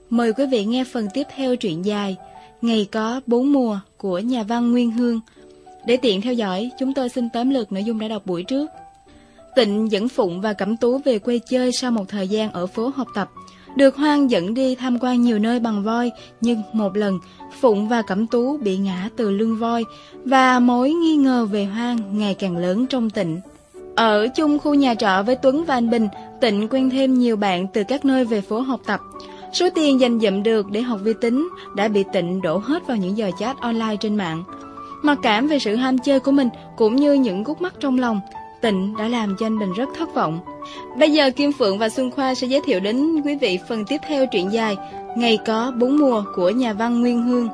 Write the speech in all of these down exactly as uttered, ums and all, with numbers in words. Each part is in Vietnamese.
Mời quý vị nghe phần tiếp theo truyện dài Ngày có bốn mùa của nhà văn Nguyên Hương. Để tiện theo dõi, chúng tôi xin tóm lược nội dung đã đọc buổi trước. Tịnh dẫn Phụng và Cẩm Tú về quê chơi sau một thời gian ở phố học tập. Được Hoan dẫn đi tham quan nhiều nơi bằng voi, nhưng một lần Phụng và Cẩm Tú bị ngã từ lưng voi và mối nghi ngờ về Hoan ngày càng lớn trong Tịnh. Ở chung khu nhà trọ với Tuấn và anh Bình, Tịnh quen thêm nhiều bạn từ các nơi về phố học tập. Số tiền dành dụm được để học vi tính đã bị Tịnh đổ hết vào những giờ chat online trên mạng. Mặc cảm về sự ham chơi của mình cũng như những khúc mắc trong lòng, Tịnh đã làm cho anh Bình rất thất vọng. Bây giờ Kim Phượng và Xuân Khoa sẽ giới thiệu đến quý vị phần tiếp theo truyện dài Ngày có bốn mùa của nhà văn Nguyên Hương.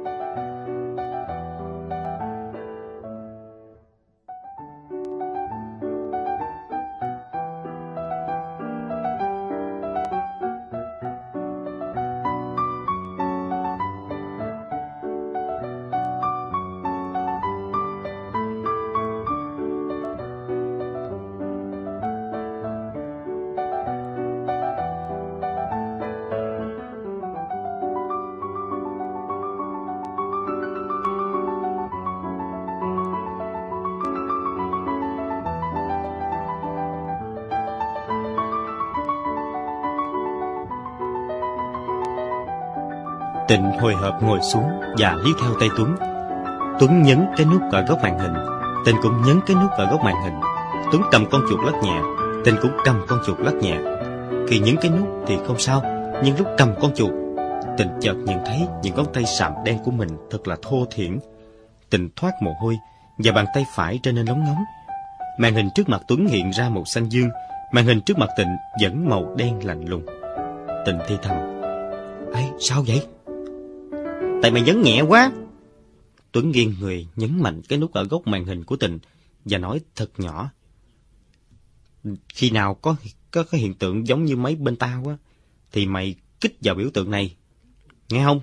Tịnh hồi hộp ngồi xuống và liếc theo tay Tuấn. Tuấn nhấn cái nút ở góc màn hình, Tịnh cũng nhấn cái nút ở góc màn hình. Tuấn cầm con chuột lắc nhẹ, Tịnh cũng cầm con chuột lắc nhẹ. Khi nhấn cái nút thì không sao, nhưng lúc cầm con chuột, Tịnh chợt nhận thấy những ngón tay sạm đen của mình thật là thô thiển. Tịnh thoát mồ hôi và bàn tay phải trở nên nóng nóng. Màn hình trước mặt Tuấn hiện ra màu xanh dương, màn hình trước mặt Tịnh vẫn màu đen lạnh lùng. Tịnh thì thầm: "Ê, sao vậy?" "Tại mày nhấn nhẹ quá." Tuấn nghiêng người nhấn mạnh cái nút ở góc màn hình của Tịnh và nói thật nhỏ: "Khi nào có có cái hiện tượng giống như mấy bên tao á, thì mày kích vào biểu tượng này, nghe không?"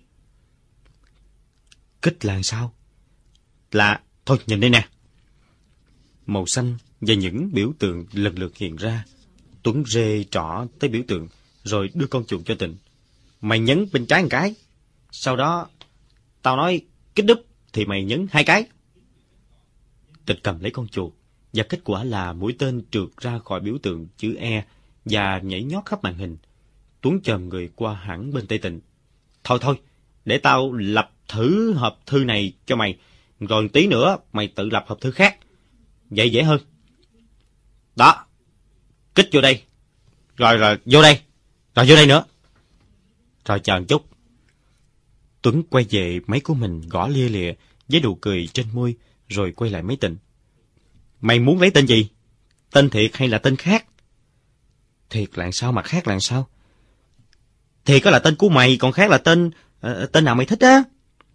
"Kích là sao?" "Là thôi nhìn đây nè." Màu xanh và những biểu tượng lần lượt hiện ra. Tuấn rê trỏ tới biểu tượng rồi đưa con chuột cho Tịnh. "Mày nhấn bên trái một cái, sau đó tao nói kích đúp thì mày nhấn hai cái." Tịnh cầm lấy con chuột và kết quả là mũi tên trượt ra khỏi biểu tượng chữ E và nhảy nhót khắp màn hình. Tuấn chồm người qua hẳn bên tay Tịnh. "Thôi thôi, để tao lập thử hộp thư này cho mày, rồi tí nữa mày tự lập hộp thư khác, vậy dễ hơn. Đó, kích vô đây, rồi rồi vô đây, rồi vô đây nữa. Rồi chờ một chút." Tuấn quay về máy của mình gõ lia lịa với nụ cười trên môi, rồi quay lại máy Tịnh. "Mày muốn lấy tên gì? Tên thiệt hay là tên khác?" "Thiệt là sao mà khác là sao?" "Thiệt có là tên của mày, còn khác là tên uh, tên nào mày thích á."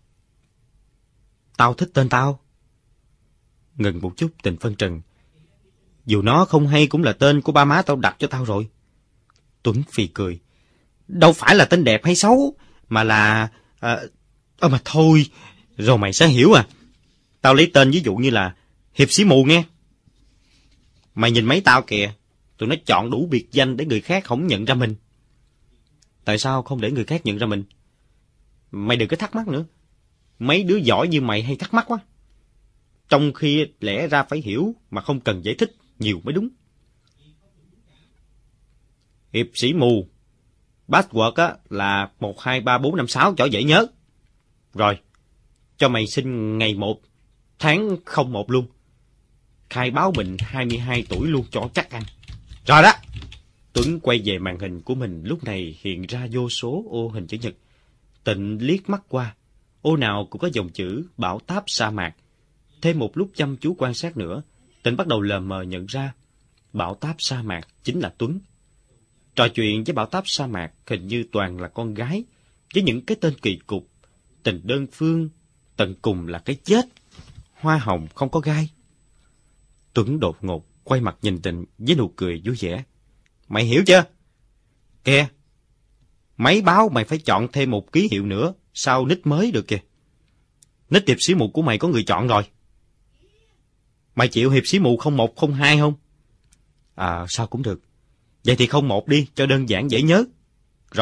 "Tao thích tên tao." Ngừng một chút, Tịnh phân trần: "Dù nó không hay cũng là tên của ba má tao đặt cho tao rồi." Tuấn phì cười: "Đâu phải là tên đẹp hay xấu, mà là... À, ơ mà thôi, rồi mày sẽ hiểu à. Tao lấy tên ví dụ như là Hiệp Sĩ Mù nghe. Mày nhìn mấy tao kìa, tụi nó chọn đủ biệt danh để người khác không nhận ra mình." "Tại sao không để người khác nhận ra mình?" "Mày đừng có thắc mắc nữa. Mấy đứa giỏi như mày hay thắc mắc quá. Trong khi lẽ ra phải hiểu mà không cần giải thích nhiều mới đúng." Hiệp Sĩ Mù, password á là một hai ba bốn năm sáu cho dễ nhớ. Rồi, cho mày sinh ngày một, tháng không một luôn. Khai báo mình hai mươi hai tuổi luôn cho chắc ăn. Rồi đó." Tuấn quay về màn hình của mình, lúc này hiện ra vô số ô hình chữ nhật. Tịnh liếc mắt qua, ô nào cũng có dòng chữ bão táp sa mạc. Thêm một lúc chăm chú quan sát nữa, Tịnh bắt đầu lờ mờ nhận ra bão táp sa mạc chính là Tuấn. Trò chuyện với bão táp sa mạc hình như toàn là con gái, với những cái tên kỳ cục: tình đơn phương, tận cùng là cái chết, hoa hồng không có gai. Tuấn đột ngột quay mặt nhìn Tịnh với nụ cười vui vẻ: "Mày hiểu chưa? Kìa, mấy báo mày phải chọn thêm một ký hiệu nữa sau nick mới được kìa. Nick Hiệp Sĩ Mù của mày có người chọn rồi. Mày chịu Hiệp Sĩ Mù không một không hai không?" "À, sao cũng được. Vậy thì không một đi, cho đơn giản dễ nhớ. Rồi,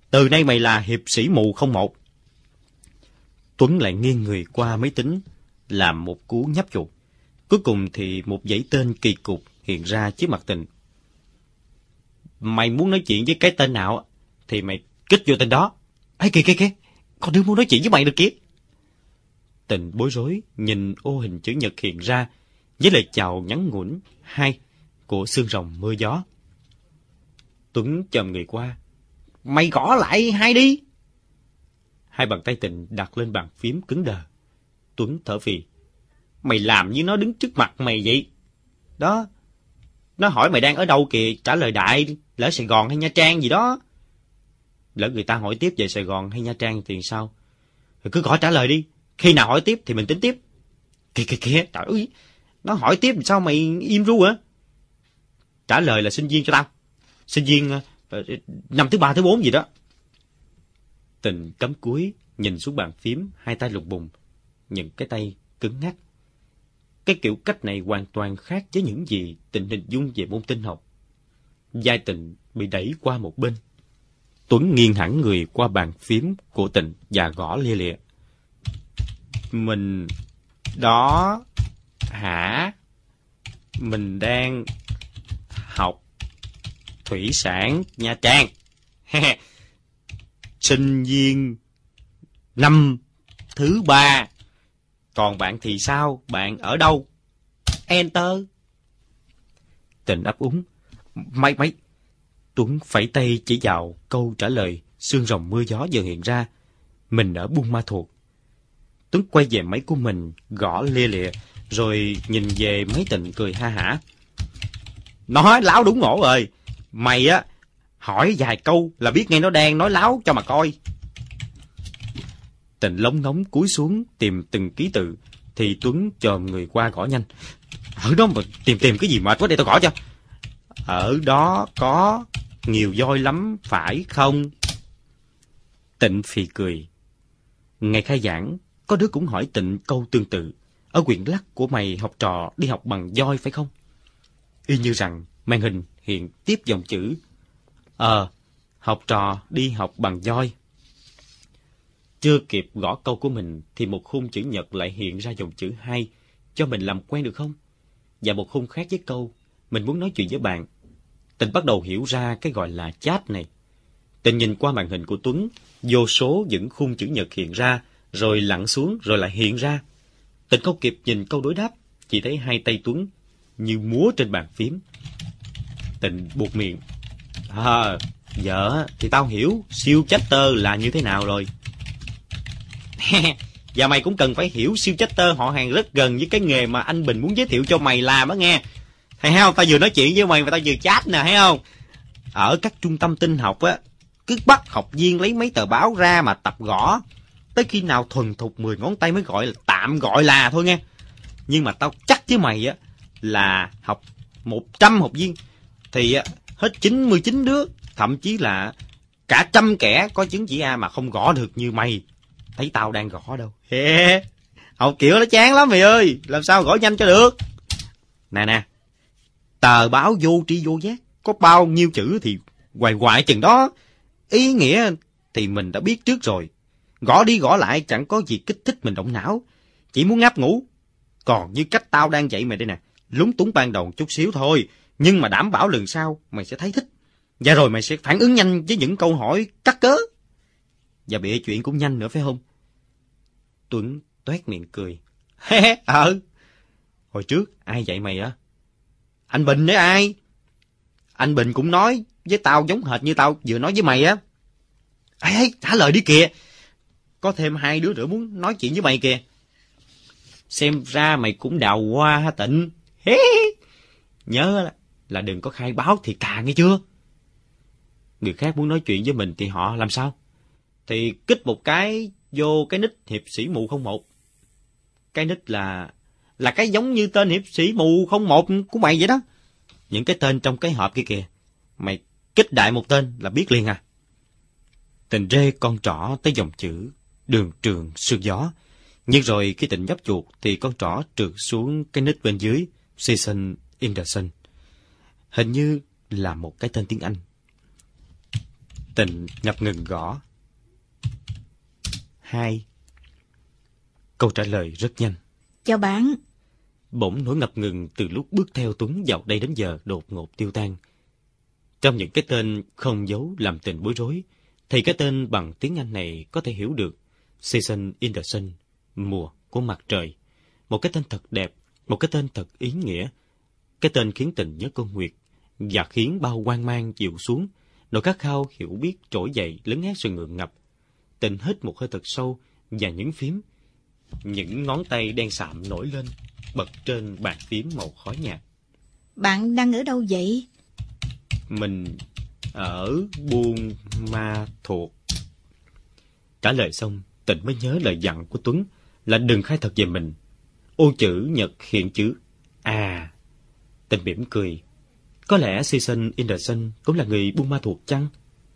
Từ nay mày là hiệp sĩ mù không một. Tuấn lại nghiêng người qua máy tính, làm một cú nhấp chuột. Cuối cùng thì một dãy tên kỳ cục hiện ra trước mặt Tình. Mày muốn nói chuyện với cái tên nào thì mày kích vô tên đó. Ê kìa kìa kìa, con đứa muốn nói chuyện với mày được kìa. Tình bối rối nhìn ô hình chữ nhật hiện ra với lời chào ngắn ngủn hai của xương rồng mưa gió. Tuấn chồm người qua. Mày gõ lại hai đi. Hai bàn tay Tình đặt lên bàn phím cứng đờ. Tuấn thở phì. Mày làm như nó đứng trước mặt mày vậy. Đó, nó hỏi mày đang ở đâu kìa, trả lời đại, lỡ Sài Gòn hay Nha Trang gì đó. Lỡ người ta hỏi tiếp về Sài Gòn hay Nha Trang thì sao? Thì cứ gõ trả lời đi, khi nào hỏi tiếp thì mình tính tiếp. Kìa kìa kìa, trời ơi, nó hỏi tiếp sao mày im ru hả? Trả lời là sinh viên cho tao. Sinh viên uh, năm thứ ba thứ bốn gì đó. Tình cắm cúi nhìn xuống bàn phím, hai tay lục bùng, những cái tay cứng ngắc. Cái kiểu cách này hoàn toàn khác với những gì Tình hình dung về môn tinh học. Vai Tình bị đẩy qua một bên. Tuấn nghiêng hẳn người qua bàn phím của Tình và gõ lia lịa. Mình đó hả? Mình đang học thủy sản Nha Trang. Sinh viên năm thứ ba. Còn bạn thì sao? Bạn ở đâu? Enter. Tình ấp úng. Mày mày. Tuấn phẩy tay chỉ vào câu trả lời xương rồng mưa gió vừa hiện ra. Mình ở Buôn Ma Thuột. Tuấn quay về máy của mình, gõ lia lịa, rồi nhìn về máy Tình cười ha hả. Nói láo đúng ngổ rồi. Mày á, hỏi vài câu là biết ngay nó đang nói láo cho mà coi. Tình lóng ngóng cúi xuống tìm từng ký tự, thì Tuấn chồm người qua gõ nhanh. Ở đó mà tìm tìm cái gì mệt quá, để tao gõ cho. Ở đó có nhiều voi lắm phải không? Tịnh phì cười. Ngày khai giảng, có đứa cũng hỏi Tịnh câu tương tự. Ở huyện Lắc của mày học trò đi học bằng voi phải không? Y như rằng màn hình hiện tiếp dòng chữ Ờ, học trò đi học bằng voi. Chưa kịp gõ câu của mình thì một khung chữ nhật lại hiện ra dòng chữ hai, cho mình làm quen được không? Và một khung khác với câu mình muốn nói chuyện với bạn. Tình bắt đầu hiểu ra cái gọi là chat này. Tình nhìn qua màn hình của Tuấn, vô số những khung chữ nhật hiện ra, rồi lặn xuống, rồi lại hiện ra. Tình không kịp nhìn câu đối đáp, chỉ thấy hai tay Tuấn như múa trên bàn phím. Tình buột miệng. À, giờ thì tao hiểu siêu chatter là như thế nào rồi. Và mày cũng cần phải hiểu siêu chatter họ hàng rất gần với cái nghề mà anh Bình muốn giới thiệu cho mày làm á nghe. Thấy không, tao vừa nói chuyện với mày mà tao vừa chat nè, thấy không? Ở các trung tâm tinh học á, cứ bắt học viên lấy mấy tờ báo ra mà tập gõ. Tới khi nào thuần thục mười ngón tay mới gọi là tạm gọi là thôi nghe. Nhưng mà tao chắc với mày á, là học một trăm học viên thì á, hết chín mươi chín đứa, thậm chí là cả trăm kẻ có chứng chỉ A mà không gõ được như mày. Thấy tao đang gõ đâu. He, học kiểu nó chán lắm mày ơi, làm sao gõ nhanh cho được. Nè nè, tờ báo vô tri vô giác, có bao nhiêu chữ thì hoài hoài chừng đó. Ý nghĩa thì mình đã biết trước rồi. Gõ đi gõ lại chẳng có gì kích thích mình động não, chỉ muốn ngáp ngủ. Còn như cách tao đang dạy mày đây nè, lúng túng ban đầu chút xíu thôi, nhưng mà đảm bảo lần sau mày sẽ thấy thích. Và rồi mày sẽ phản ứng nhanh với những câu hỏi cắt cớ. Và bịa chuyện cũng nhanh nữa phải không? Tuấn toét miệng cười. Ờ, hồi trước ai dạy mày á? Anh Bình đấy ai? Anh Bình cũng nói với tao giống hệt như tao vừa nói với mày á. Ê, ê, trả lời đi kìa. Có thêm hai đứa nữa muốn nói chuyện với mày kìa. Xem ra mày cũng đào hoa ha Tịnh. Nhớ là, là đừng có khai báo thì càng nghe chưa? Người khác muốn nói chuyện với mình thì họ làm sao? Thì kích một cái vô cái nick hiệp sĩ mù không một. Cái nick là là cái giống như tên hiệp sĩ mù không một của mày vậy đó. Những cái tên trong cái hộp kia kìa. Mày kích đại một tên là biết liền à. Tình rê con trỏ tới dòng chữ đường trường sương gió. Nhưng rồi khi Tình nhấp chuột thì con trỏ trượt xuống cái nick bên dưới Season in the Sun. Hình như là một cái tên tiếng Anh. Tịnh ngập ngừng gõ. Hai. Câu trả lời rất nhanh. Chào bạn. Bỗng nỗi ngập ngừng từ lúc bước theo Tuấn vào đây đến giờ đột ngột tiêu tan. Trong những cái tên không dấu làm Tịnh bối rối, thì cái tên bằng tiếng Anh này có thể hiểu được. Season in the sun, mùa của mặt trời. Một cái tên thật đẹp, một cái tên thật ý nghĩa. Cái tên khiến Tịnh nhớ cô Nguyệt, và khiến bao hoang mang dịu xuống. Nỗi khát khao hiểu biết trỗi dậy lấn át sự ngượng ngập. Tịnh hít một hơi thật sâu và nhấn phím. Những ngón tay đen sạm nổi lên, bật trên bàn phím màu khói nhạt. Bạn đang ở đâu vậy? Mình ở Buôn Ma Thuột. Trả lời xong, Tịnh mới nhớ lời dặn của Tuấn là đừng khai thật về mình. Ô chữ Nhật hiện chữ A. Tịnh mỉm cười. Có lẽ Season in the sun cũng là người Buôn Ma Thuột chăng?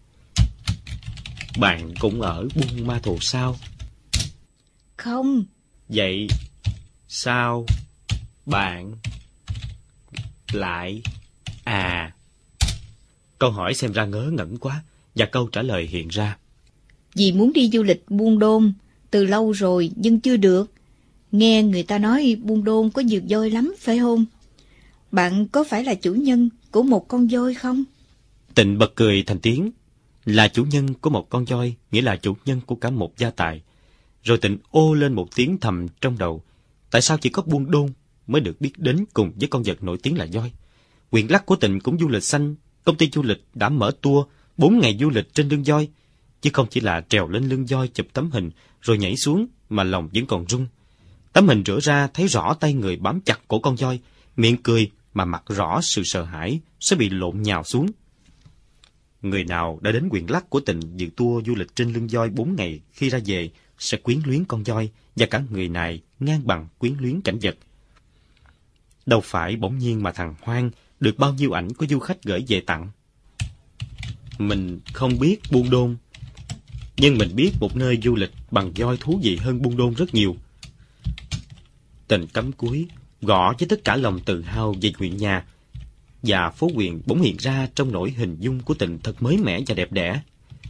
Bạn cũng ở Buôn Ma Thuột sao? Không. Vậy sao bạn lại... À... Câu hỏi xem ra ngớ ngẩn quá, và câu trả lời hiện ra. Dì muốn đi du lịch Buôn Đôn, từ lâu rồi nhưng chưa được. Nghe người ta nói Buôn Đôn có nhiều voi lắm, phải không? Bạn có phải là chủ nhân của một con voi không? Tịnh bật cười thành tiếng. Là chủ nhân của một con voi, nghĩa là chủ nhân của cả một gia tài. Rồi Tịnh ô lên một tiếng thầm trong đầu. Tại sao chỉ có Buôn Đôn mới được biết đến cùng với con vật nổi tiếng là voi? Huyện Lắc của Tịnh cũng du lịch xanh. Công ty du lịch đã mở tour bốn ngày du lịch trên lưng voi, chứ không chỉ là trèo lên lưng voi chụp tấm hình rồi nhảy xuống, mà lòng vẫn còn rung. Tấm hình rửa ra thấy rõ tay người bám chặt cổ con voi, miệng cười mà mặc rõ sự sợ hãi sẽ bị lộn nhào xuống. Người nào đã đến huyện Lắc của Tịnh dự tour du lịch trên lưng voi bốn ngày, khi ra về sẽ quyến luyến con voi, và cả người này ngang bằng quyến luyến cảnh vật. Đâu phải bỗng nhiên mà thằng Hoang được bao nhiêu ảnh của du khách gửi về tặng. Mình không biết Buôn Đôn, nhưng mình biết một nơi du lịch bằng voi thú vị hơn Buôn Đôn rất nhiều. Tịnh cắm cúi, gõ với tất cả lòng tự hào về huyện nhà, và phố huyện bỗng hiện ra trong nỗi hình dung của Tịnh thật mới mẻ và đẹp đẽ.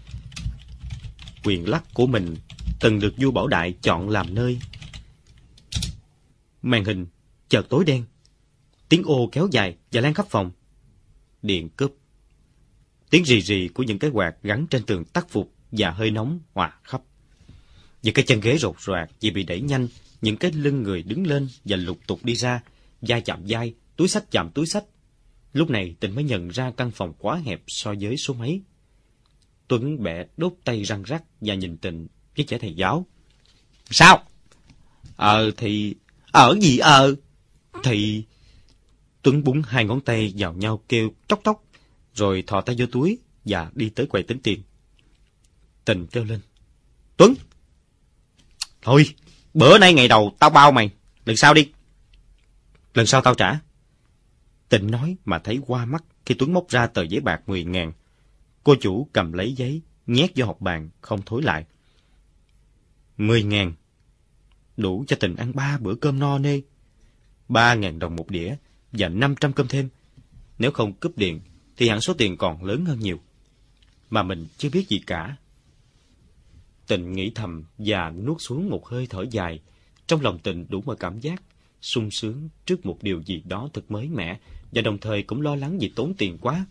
Huyện Lắc của mình từng được vua Bảo Đại chọn làm nơi. Màn hình chợt tối đen, tiếng ô kéo dài và lan khắp phòng. Điện cúp. Tiếng rì rì của những cái quạt gắn trên tường tắt phục và hơi nóng hòa khắp. Những cái chân ghế rột rạc vì bị đẩy nhanh, những cái lưng người đứng lên và lục tục đi ra, vai chạm vai, túi xách chạm túi xách. Lúc này Tịnh mới nhận ra căn phòng quá hẹp so với số mấy. Tuấn bẻ đốt tay răng rắc và nhìn Tịnh với vẻ thầy giáo. Sao? Ờ thì... Ở gì ờ? Thì... Tuấn búng hai ngón tay vào nhau kêu tróc tróc, rồi thò tay vô túi và đi tới quầy tính tiền. Tịnh kêu lên. Tuấn! Thôi, bữa nay ngày đầu tao bao mày, lần sau đi. Lần sau tao trả. Tịnh nói mà thấy qua mắt khi Tuấn móc ra tờ giấy bạc mười ngàn. Cô chủ cầm lấy giấy, nhét vô hộp bàn, không thối lại. Mười ngàn. Đủ cho Tịnh ăn ba bữa cơm no nê. Ba ngàn đồng một đĩa và năm trăm cơm thêm. Nếu không cúp điện thì hẳn số tiền còn lớn hơn nhiều. Mà mình chưa biết gì cả. Tịnh nghĩ thầm và nuốt xuống một hơi thở dài. Trong lòng Tịnh đủ mọi cảm giác sung sướng trước một điều gì đó thật mới mẻ, và đồng thời cũng lo lắng vì tốn tiền quá.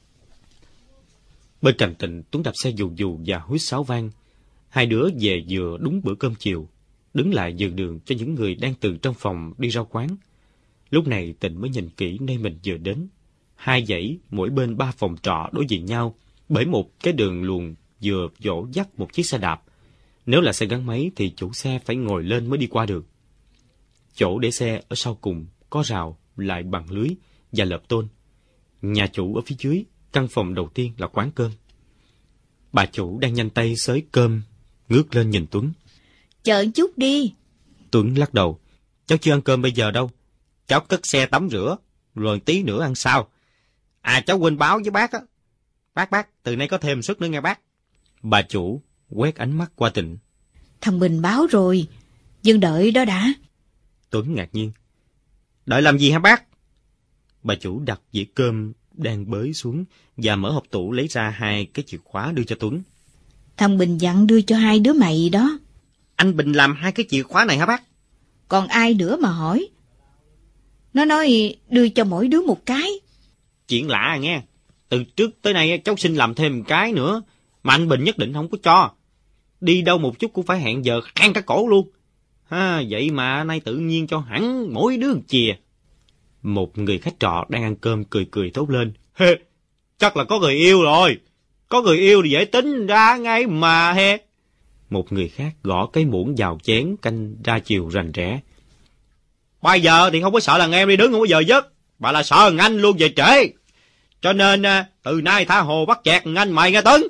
Bên cạnh Tịnh, Tuấn đạp xe dù dù và huýt sáo vang. Hai đứa về vừa đúng bữa cơm chiều, đứng lại nhường đường cho những người đang từ trong phòng đi ra quán. Lúc này Tịnh mới nhìn kỹ nơi mình vừa đến. Hai dãy mỗi bên ba phòng trọ đối diện nhau bởi một cái đường luồn vừa dỗ dắt một chiếc xe đạp. Nếu là xe gắn máy thì chủ xe phải ngồi lên mới đi qua được. Chỗ để xe ở sau cùng có rào lại bằng lưới và lợp tôn. Nhà chủ ở phía dưới, căn phòng đầu tiên là quán cơm. Bà chủ đang nhanh tay xới cơm, ngước lên nhìn Tuấn. Chờ chút đi. Tuấn lắc đầu. Cháu chưa ăn cơm bây giờ đâu. Cháu cất xe tắm rửa, rồi tí nữa ăn sau. À, cháu quên báo với bác á. Bác, bác, từ nay có thêm suất nữa nghe bác. Bà chủ quét ánh mắt qua Tịnh. Thằng Bình báo rồi, nhưng đợi đó đã. Tuấn ngạc nhiên. Đợi làm gì hả bác? Bà chủ đặt dĩa cơm đang bới xuống và mở hộp tủ lấy ra hai cái chìa khóa đưa cho Tuấn. Thằng Bình dặn đưa cho hai đứa mày đó. Anh Bình làm hai cái chìa khóa này hả bác? Còn ai nữa mà hỏi? Nó nói đưa cho mỗi đứa một cái. Chuyện lạ à nghe. Từ trước tới nay cháu xin làm thêm một cái nữa, mà anh Bình nhất định không có cho. Đi đâu một chút cũng phải hẹn giờ khang cả cổ luôn. Ha, vậy mà nay tự nhiên cho hẳn mỗi đứa một chìa. Một người khách trọ đang ăn cơm cười cười thốt lên. Hê, chắc là có người yêu rồi. Có người yêu thì dễ tính ra ngay mà he. Một người khác gõ cái muỗng vào chén canh ra chiều rành rẽ. Bây giờ thì không có sợ là em đi đứng không bao giờ giấc, mà là sợ thằng anh luôn về trễ. Cho nên từ nay tha hồ bắt chẹt thằng anh mày nghe Tuấn.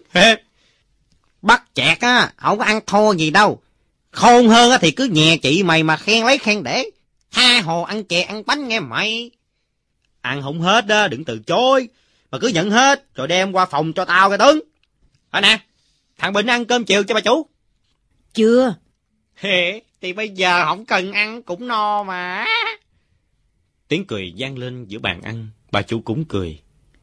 Bắt chẹt á, không có ăn thua gì đâu. Khôn hơn á thì cứ nhè chị mày mà khen lấy khen để. Tha hồ ăn chè ăn bánh nghe mày. Ăn không hết á, đừng từ chối. Mà cứ nhận hết, rồi đem qua phòng cho tao nghe Tuấn. Thôi nè, thằng Bình ăn cơm chiều cho bà chủ. Chưa. Hề, thì bây giờ không cần ăn cũng no mà. Tiếng cười vang lên giữa bàn ăn, bà chủ cũng cười.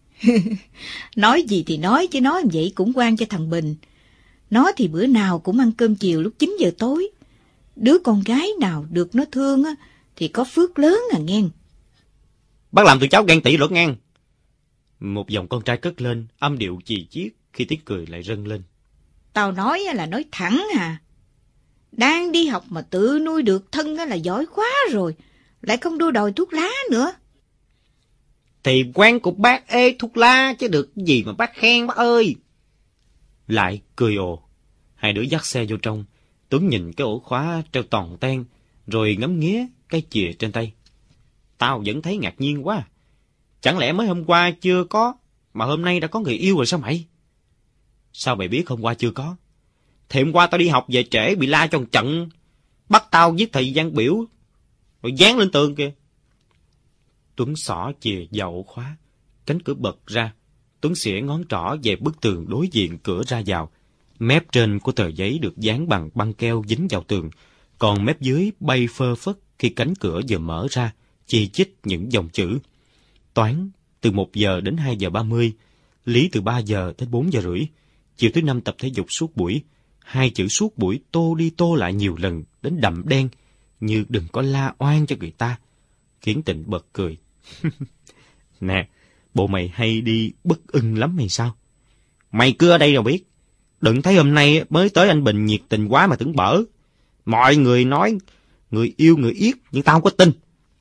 Nói gì thì nói, chứ nói vậy cũng quan cho thằng Bình. Nó thì bữa nào cũng ăn cơm chiều lúc chín giờ tối. Đứa con gái nào được nó thương á, thì có phước lớn à ngang. Bác làm tụi cháu ghen tị luật ngang. Một dòng con trai cất lên, âm điệu chì chiết khi tiếng cười lại rân lên. Tao nói là nói thẳng à. Đang đi học mà tự nuôi được thân là giỏi quá rồi, lại không đua đòi thuốc lá nữa. Thì quen của bác ê thuốc lá chứ được gì mà bác khen bác ơi. Lại cười ồ. Hai đứa dắt xe vô trong. Tuấn nhìn cái ổ khóa treo toàn ten, rồi ngắm nghía cái chìa trên tay. Tao vẫn thấy ngạc nhiên quá. Chẳng lẽ mới hôm qua chưa có, mà hôm nay đã có người yêu rồi sao mày? Sao mày biết hôm qua chưa có? Thì hôm qua tao đi học về trễ bị la cho một trận, bắt tao viết thời gian biểu, rồi dán lên tường kìa. Tuấn xỏ chìa vào ổ khóa, cánh cửa bật ra. Tuấn xỉa ngón trỏ về bức tường đối diện cửa ra vào. Mép trên của tờ giấy được dán bằng băng keo dính vào tường, còn mép dưới bay phơ phất khi cánh cửa vừa mở ra, chi chít những dòng chữ. Toán từ một giờ đến hai giờ ba mươi, lý từ ba giờ đến bốn giờ rưỡi, chiều thứ năm tập thể dục suốt buổi. Hai chữ suốt buổi tô đi tô lại nhiều lần đến đậm đen, như đừng có la oan cho người ta. Khiến Tịnh bật cười. Nè, bộ mày hay đi bất ưng lắm hay sao? Mày cứ ở đây rồi biết. Đừng thấy hôm nay mới tới anh Bình nhiệt tình quá mà tưởng bở. Mọi người nói người yêu người yết, nhưng tao không có tin.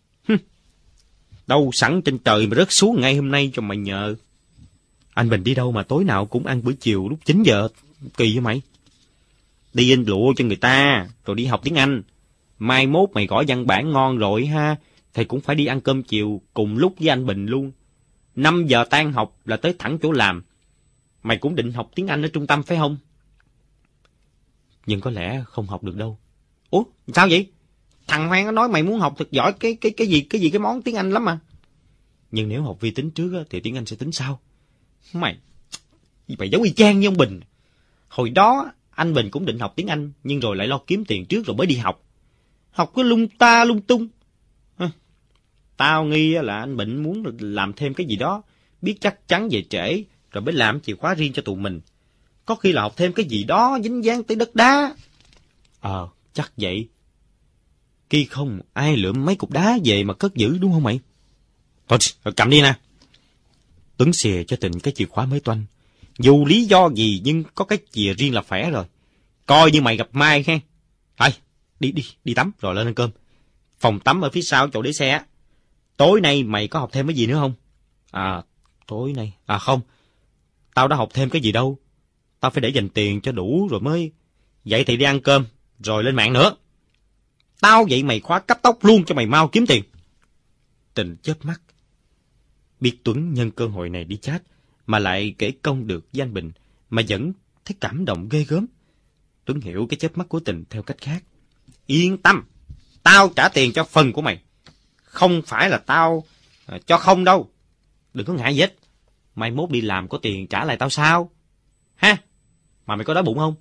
Đâu sẵn trên trời mà rớt xuống ngay hôm nay cho mày nhờ. Anh Bình đi đâu mà tối nào cũng ăn bữa chiều lúc chín giờ, kỳ với mày. Đi in lụa cho người ta, rồi đi học tiếng Anh. Mai mốt mày gõ văn bản ngon rồi ha, thì cũng phải đi ăn cơm chiều cùng lúc với anh Bình luôn. Năm giờ tan học là tới thẳng chỗ làm. Mày cũng định học tiếng Anh ở trung tâm phải không? Nhưng có lẽ không học được đâu. Ủa, sao vậy? Thằng Hoang nó nói mày muốn học thật giỏi cái cái cái gì cái gì cái món tiếng Anh lắm mà. Nhưng nếu học vi tính trước thì tiếng Anh sẽ tính sau. Mày, mày giống y chang như ông Bình. Hồi đó anh Bình cũng định học tiếng Anh, nhưng rồi lại lo kiếm tiền trước rồi mới đi học. Học cái lung ta lung tung. À, tao nghi là anh Bình muốn làm thêm cái gì đó, biết chắc chắn về trễ, rồi mới làm chìa khóa riêng cho tụi mình. Có khi là học thêm cái gì đó dính dáng tới đất đá. Ờ, chắc vậy. Khi không, ai lượm mấy cục đá về mà cất giữ đúng không mày? Thôi, cầm đi nè. Tuấn xìa cho Tịnh cái chìa khóa mới toanh. Dù lý do gì nhưng có cái chìa riêng là khỏe rồi. Coi như mày gặp Mai ha. Thôi, đi đi, đi tắm rồi lên ăn cơm. Phòng tắm ở phía sau chỗ để xe á. Tối nay mày có học thêm cái gì nữa không? À, tối nay... À không, tao đã học thêm cái gì đâu. Tao phải để dành tiền cho đủ rồi mới... Vậy thì đi ăn cơm, rồi lên mạng nữa. Tao vậy mày khóa cấp tốc luôn cho mày mau kiếm tiền. Tịnh chớp mắt. Biết Tuấn nhân cơ hội này đi chat, mà lại kể công được với anh Bình, mà vẫn thấy cảm động ghê gớm. Tuấn hiểu cái chớp mắt của Tịnh theo cách khác. Yên tâm, tao trả tiền cho phần của mày. Không phải là tao à, cho không đâu. Đừng có ngại gì hết. Mai mốt đi làm có tiền trả lại tao sao? Ha? Mà mày có đói bụng không?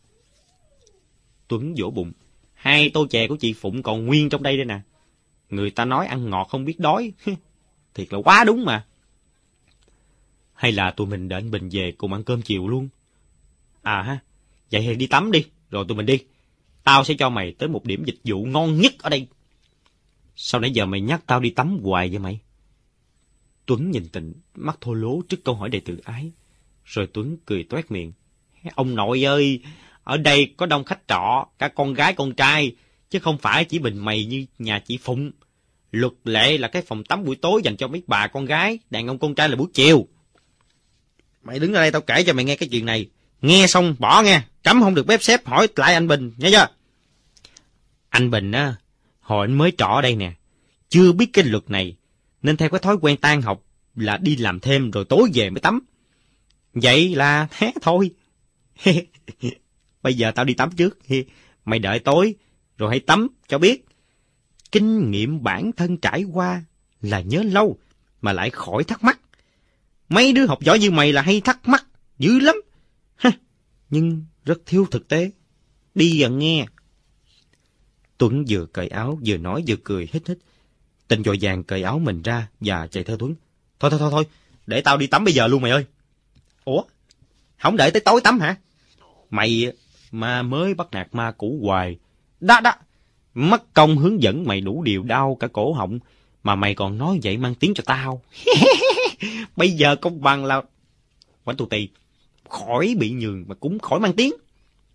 Tuấn vỗ bụng. Hai tô chè của chị Phụng còn nguyên trong đây đây nè. Người ta nói ăn ngọt không biết đói. Thiệt là quá đúng mà. Hay là tụi mình đợi anh Bình về cùng ăn cơm chiều luôn? À ha, vậy thì đi tắm đi, rồi tụi mình đi. Tao sẽ cho mày tới một điểm dịch vụ ngon nhất ở đây. Sao nãy giờ mày nhắc tao đi tắm hoài vậy mày? Tuấn nhìn Tịnh, mắt thô lố trước câu hỏi đầy tự ái. Rồi Tuấn cười toét miệng. Ông nội ơi, ở đây có đông khách trọ, cả con gái con trai, chứ không phải chỉ mình mày như nhà chị Phụng. Luật lệ là cái phòng tắm buổi tối dành cho mấy bà con gái, đàn ông con trai là buổi chiều. Mày đứng ở đây tao kể cho mày nghe cái chuyện này. Nghe xong bỏ nghe, cấm không được bếp xếp hỏi lại anh Bình, nghe chưa? Anh Bình á, hồi anh mới trọ ở đây nè, chưa biết cái luật này, nên theo cái thói quen tan học là đi làm thêm rồi tối về mới tắm. Vậy là thế thôi. Bây giờ tao đi tắm trước, mày đợi tối rồi hãy tắm cho biết. Kinh nghiệm bản thân trải qua là nhớ lâu mà lại khỏi thắc mắc. Mấy đứa học giỏi như mày là hay thắc mắc dữ lắm, nhưng rất thiếu thực tế. Đi à nghe. Tuấn vừa cởi áo vừa nói vừa cười hít hít. Tịnh vội vàng cởi áo mình ra và chạy theo Tuấn. Thôi thôi thôi thôi, để tao đi tắm bây giờ luôn mày ơi. Ủa, không đợi tới tối tắm hả? Mày mà mới bắt nạt ma cũ hoài. Đó đó, mất công hướng dẫn mày đủ điều đau cả cổ họng, mà mày còn nói vậy mang tiếng cho tao. Bây giờ công bằng là quánh tù tì, khỏi bị nhường mà cũng khỏi mang tiếng.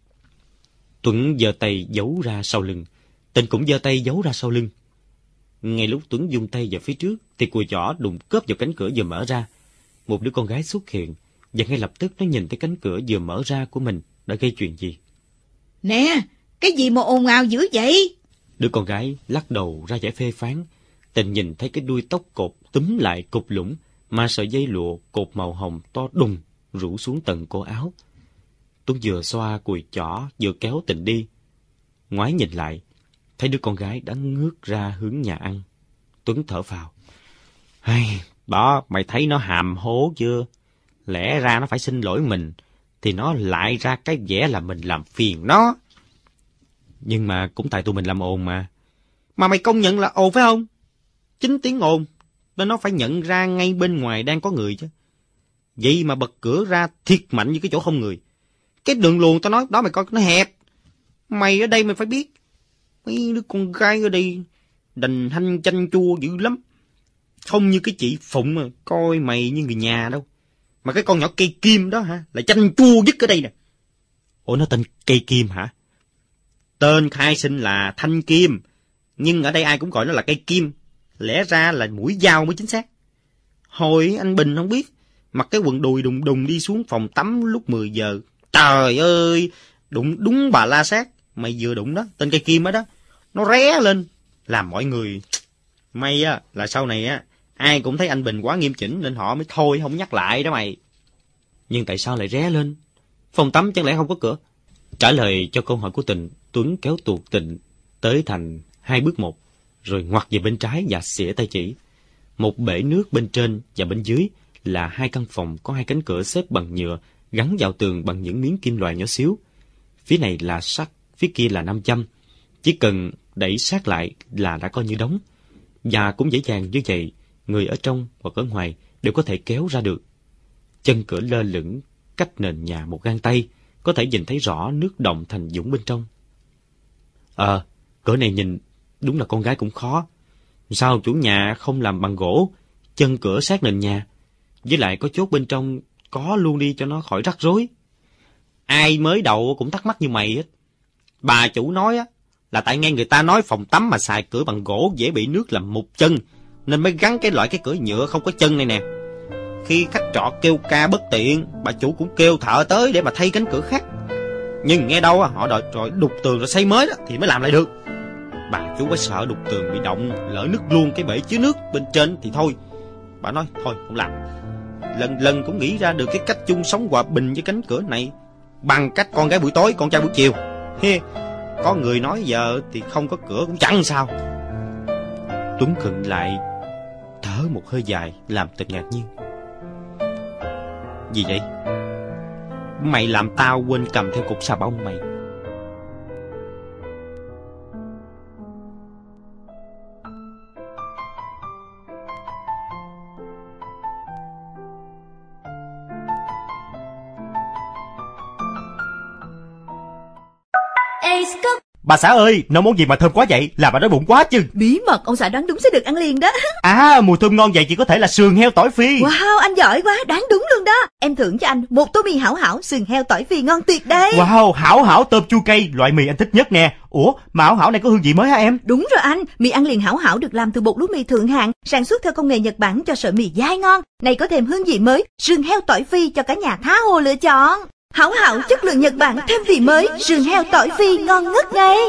Tuấn giơ tay giấu ra sau lưng, Tịnh cũng giơ tay giấu ra sau lưng. Ngay lúc Tuấn dung tay vào phía trước thì cùi chỏ đụng cớp vào cánh cửa vừa mở ra. Một đứa con gái xuất hiện và ngay lập tức nó nhìn thấy cánh cửa vừa mở ra của mình đã gây chuyện gì. Nè, cái gì mà ồn ào dữ vậy? Đứa con gái lắc đầu ra vẻ phê phán. Tịnh nhìn thấy cái đuôi tóc cột túm lại cục lũng, mà sợi dây lụa cột màu hồng to đùng rủ xuống tận cổ áo. Tuấn vừa xoa cùi chỏ vừa kéo Tịnh đi. Ngoái nhìn lại, thấy đứa con gái đã ngước ra hướng nhà ăn. Tuấn thở phào. Hay, đó, mày thấy nó hàm hố chưa? Lẽ ra nó phải xin lỗi mình, thì nó lại ra cái vẻ là mình làm phiền nó. Nhưng mà cũng tại tụi mình làm ồn mà. Mà mày công nhận là ồn phải không? Chính tiếng ồn, nên nó phải nhận ra ngay bên ngoài đang có người chứ. Vậy mà bật cửa ra thiệt mạnh như cái chỗ không người. Cái đường luồn tao nói, đó mày coi nó hẹp. Mày ở đây mày phải biết. Mấy đứa con gái ở đây đành hanh chanh chua dữ lắm. Không như cái chị Phụng mà, coi mày như người nhà đâu. Mà cái con nhỏ cây kim đó hả, là chanh chua nhất ở đây nè. Ủa nó tên cây kim hả? Tên khai sinh là Thanh Kim, nhưng ở đây ai cũng gọi nó là cây kim. Lẽ ra là mũi dao mới chính xác. Hồi anh Bình không biết, mặc cái quần đùi đùng đùng đi xuống phòng tắm lúc mười giờ. Trời ơi, đụng đúng bà la sát. Mày vừa đụng đó, tên cây kim đó đó, nó ré lên, làm mọi người. May á, là sau này á, ai cũng thấy anh Bình quá nghiêm chỉnh nên họ mới thôi không nhắc lại đó mày. Nhưng tại sao lại ré lên? Phòng tắm chẳng lẽ không có cửa? Trả lời cho câu hỏi của Tịnh, Tuấn kéo tuột Tịnh tới thành hai bước một, rồi ngoặt về bên trái và xỉa tay chỉ. Một bể nước bên trên và bên dưới là hai căn phòng có hai cánh cửa xếp bằng nhựa, gắn vào tường bằng những miếng kim loại nhỏ xíu. Phía này là sắt, phía kia là nam châm. Chỉ cần đẩy sát lại là đã coi như đóng. Và cũng dễ dàng như vậy, người ở trong hoặc ở ngoài đều có thể kéo ra được. Chân cửa lơ lửng cách nền nhà một gang tay, có thể nhìn thấy rõ nước động thành dũng bên trong. Ờ, à, cửa này nhìn đúng là con gái cũng khó. Sao chủ nhà không làm bằng gỗ, chân cửa sát nền nhà, với lại có chốt bên trong có luôn đi cho nó khỏi rắc rối. Ai mới đầu cũng thắc mắc như mày hết. Bà chủ nói á, là tại nghe người ta nói phòng tắm mà xài cửa bằng gỗ dễ bị nước làm mục chân, nên mới gắn cái loại cái cửa nhựa không có chân này nè. Khi khách trọ kêu ca bất tiện, bà chủ cũng kêu thợ tới để mà thay cánh cửa khác. Nhưng nghe đâu họ đợi rồi đục tường rồi xây mới đó thì mới làm lại được. Bà chủ phải sợ đục tường bị động, lỡ nứt luôn cái bể chứa nước bên trên thì thôi. Bà nói thôi không làm. Lần lần cũng nghĩ ra được cái cách chung sống hòa bình với cánh cửa này, bằng cách con gái buổi tối, con trai buổi chiều. He, có người nói giờ thì không có cửa cũng chẳng sao. Tuấn khựng lại, thở một hơi dài làm Tịnh ngạc nhiên. Gì vậy? Mày làm tao quên cầm theo cục xà bông mày. Bà xã ơi, nấu món gì mà thơm quá vậy? Làm bà đói bụng quá chứ. Bí mật, ông xã đoán đúng sẽ được ăn liền đó. À, mùi thơm ngon vậy chỉ có thể là sườn heo tỏi phi. Wow, anh giỏi quá, đoán đúng luôn đó. Em thưởng cho anh một tô mì hảo hảo sườn heo tỏi phi ngon tuyệt đây. Wow, hảo hảo tôm chua cay, loại mì anh thích nhất nè. Ủa, mà hảo hảo này có hương vị mới hả em? Đúng rồi anh, mì ăn liền hảo hảo được làm từ bột lúa mì thượng hạng, sản xuất theo công nghệ Nhật Bản cho sợi mì dai ngon. Này có thêm hương vị mới, sườn heo tỏi phi cho cả nhà tha hồ lựa chọn. Hảo hảo chất lượng Nhật Bản thêm vị mới, sườn heo tỏi phi ngon ngất ngay.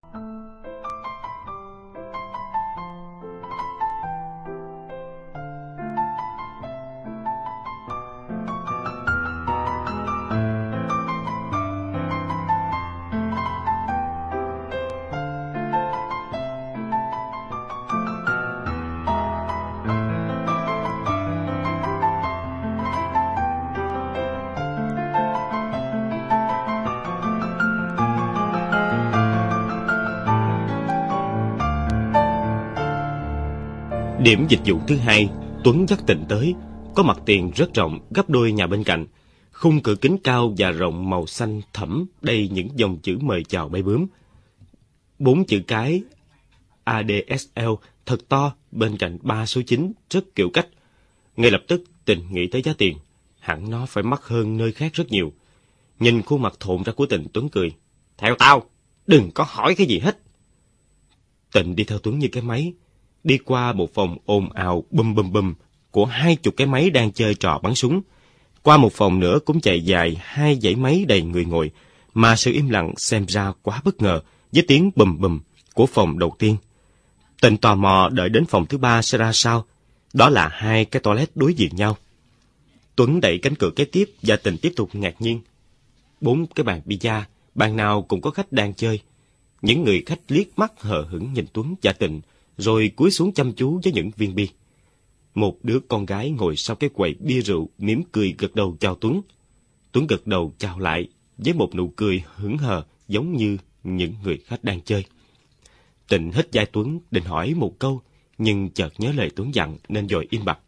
Điểm dịch vụ thứ hai, Tuấn dắt Tịnh tới, có mặt tiền rất rộng, gấp đôi nhà bên cạnh. Khung cửa kính cao và rộng màu xanh thẫm đầy những dòng chữ mời chào bay bướm. Bốn chữ cái a đê ét lờ thật to bên cạnh ba số chín rất kiểu cách. Ngay lập tức Tịnh nghĩ tới giá tiền, hẳn nó phải mắc hơn nơi khác rất nhiều. Nhìn khuôn mặt thộn ra của Tịnh, Tuấn cười. Theo tao, đừng có hỏi cái gì hết. Tịnh đi theo Tuấn như cái máy, đi qua một phòng ồn ào bum bum bum của hai chục cái máy đang chơi trò bắn súng. Qua một phòng nữa cũng chạy dài hai dãy máy đầy người ngồi, mà sự im lặng xem ra quá bất ngờ với tiếng bùm bùm của phòng đầu tiên. Tịnh tò mò đợi đến phòng thứ ba sẽ ra sao. Đó là hai cái toilet đối diện nhau. Tuấn đẩy cánh cửa kế tiếp và Tịnh tiếp tục ngạc nhiên. Bốn cái bàn pizza, bàn nào cũng có khách đang chơi. Những người khách liếc mắt hờ hững nhìn Tuấn và Tịnh, rồi cúi xuống chăm chú với những viên bia. Một đứa con gái ngồi sau cái quầy bia rượu mỉm cười gật đầu chào Tuấn. Tuấn gật đầu chào lại với một nụ cười hững hờ giống như những người khách đang chơi. Tịnh hít vai Tuấn định hỏi một câu, nhưng chợt nhớ lời Tuấn dặn nên vội im bặt.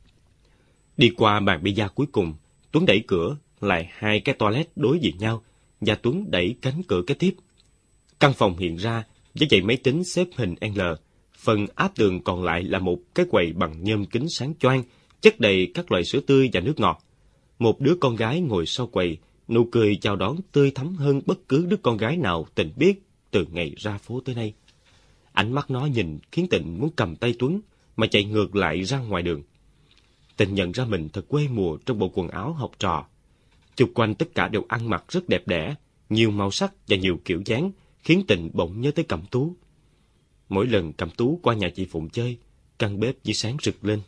Đi qua bàn bia cuối cùng, Tuấn đẩy cửa lại hai cái toilet đối diện nhau và Tuấn đẩy cánh cửa kế tiếp. Căn phòng hiện ra với dãy máy tính xếp hình L. Phần áp tường còn lại là một cái quầy bằng nhôm kính sáng choang, chất đầy các loại sữa tươi và nước ngọt. Một đứa con gái ngồi sau quầy, nụ cười chào đón tươi thắm hơn bất cứ đứa con gái nào Tịnh biết từ ngày ra phố tới nay. Ánh mắt nó nhìn khiến Tịnh muốn cầm tay Tuấn mà chạy ngược lại ra ngoài đường. Tịnh nhận ra mình thật quê mùa trong bộ quần áo học trò. Chung quanh tất cả đều ăn mặc rất đẹp đẽ, nhiều màu sắc và nhiều kiểu dáng, khiến Tịnh bỗng nhớ tới Cẩm Tú. Mỗi lần Cẩm Tú qua nhà chị Phụng chơi, căn bếp như sáng rực lên.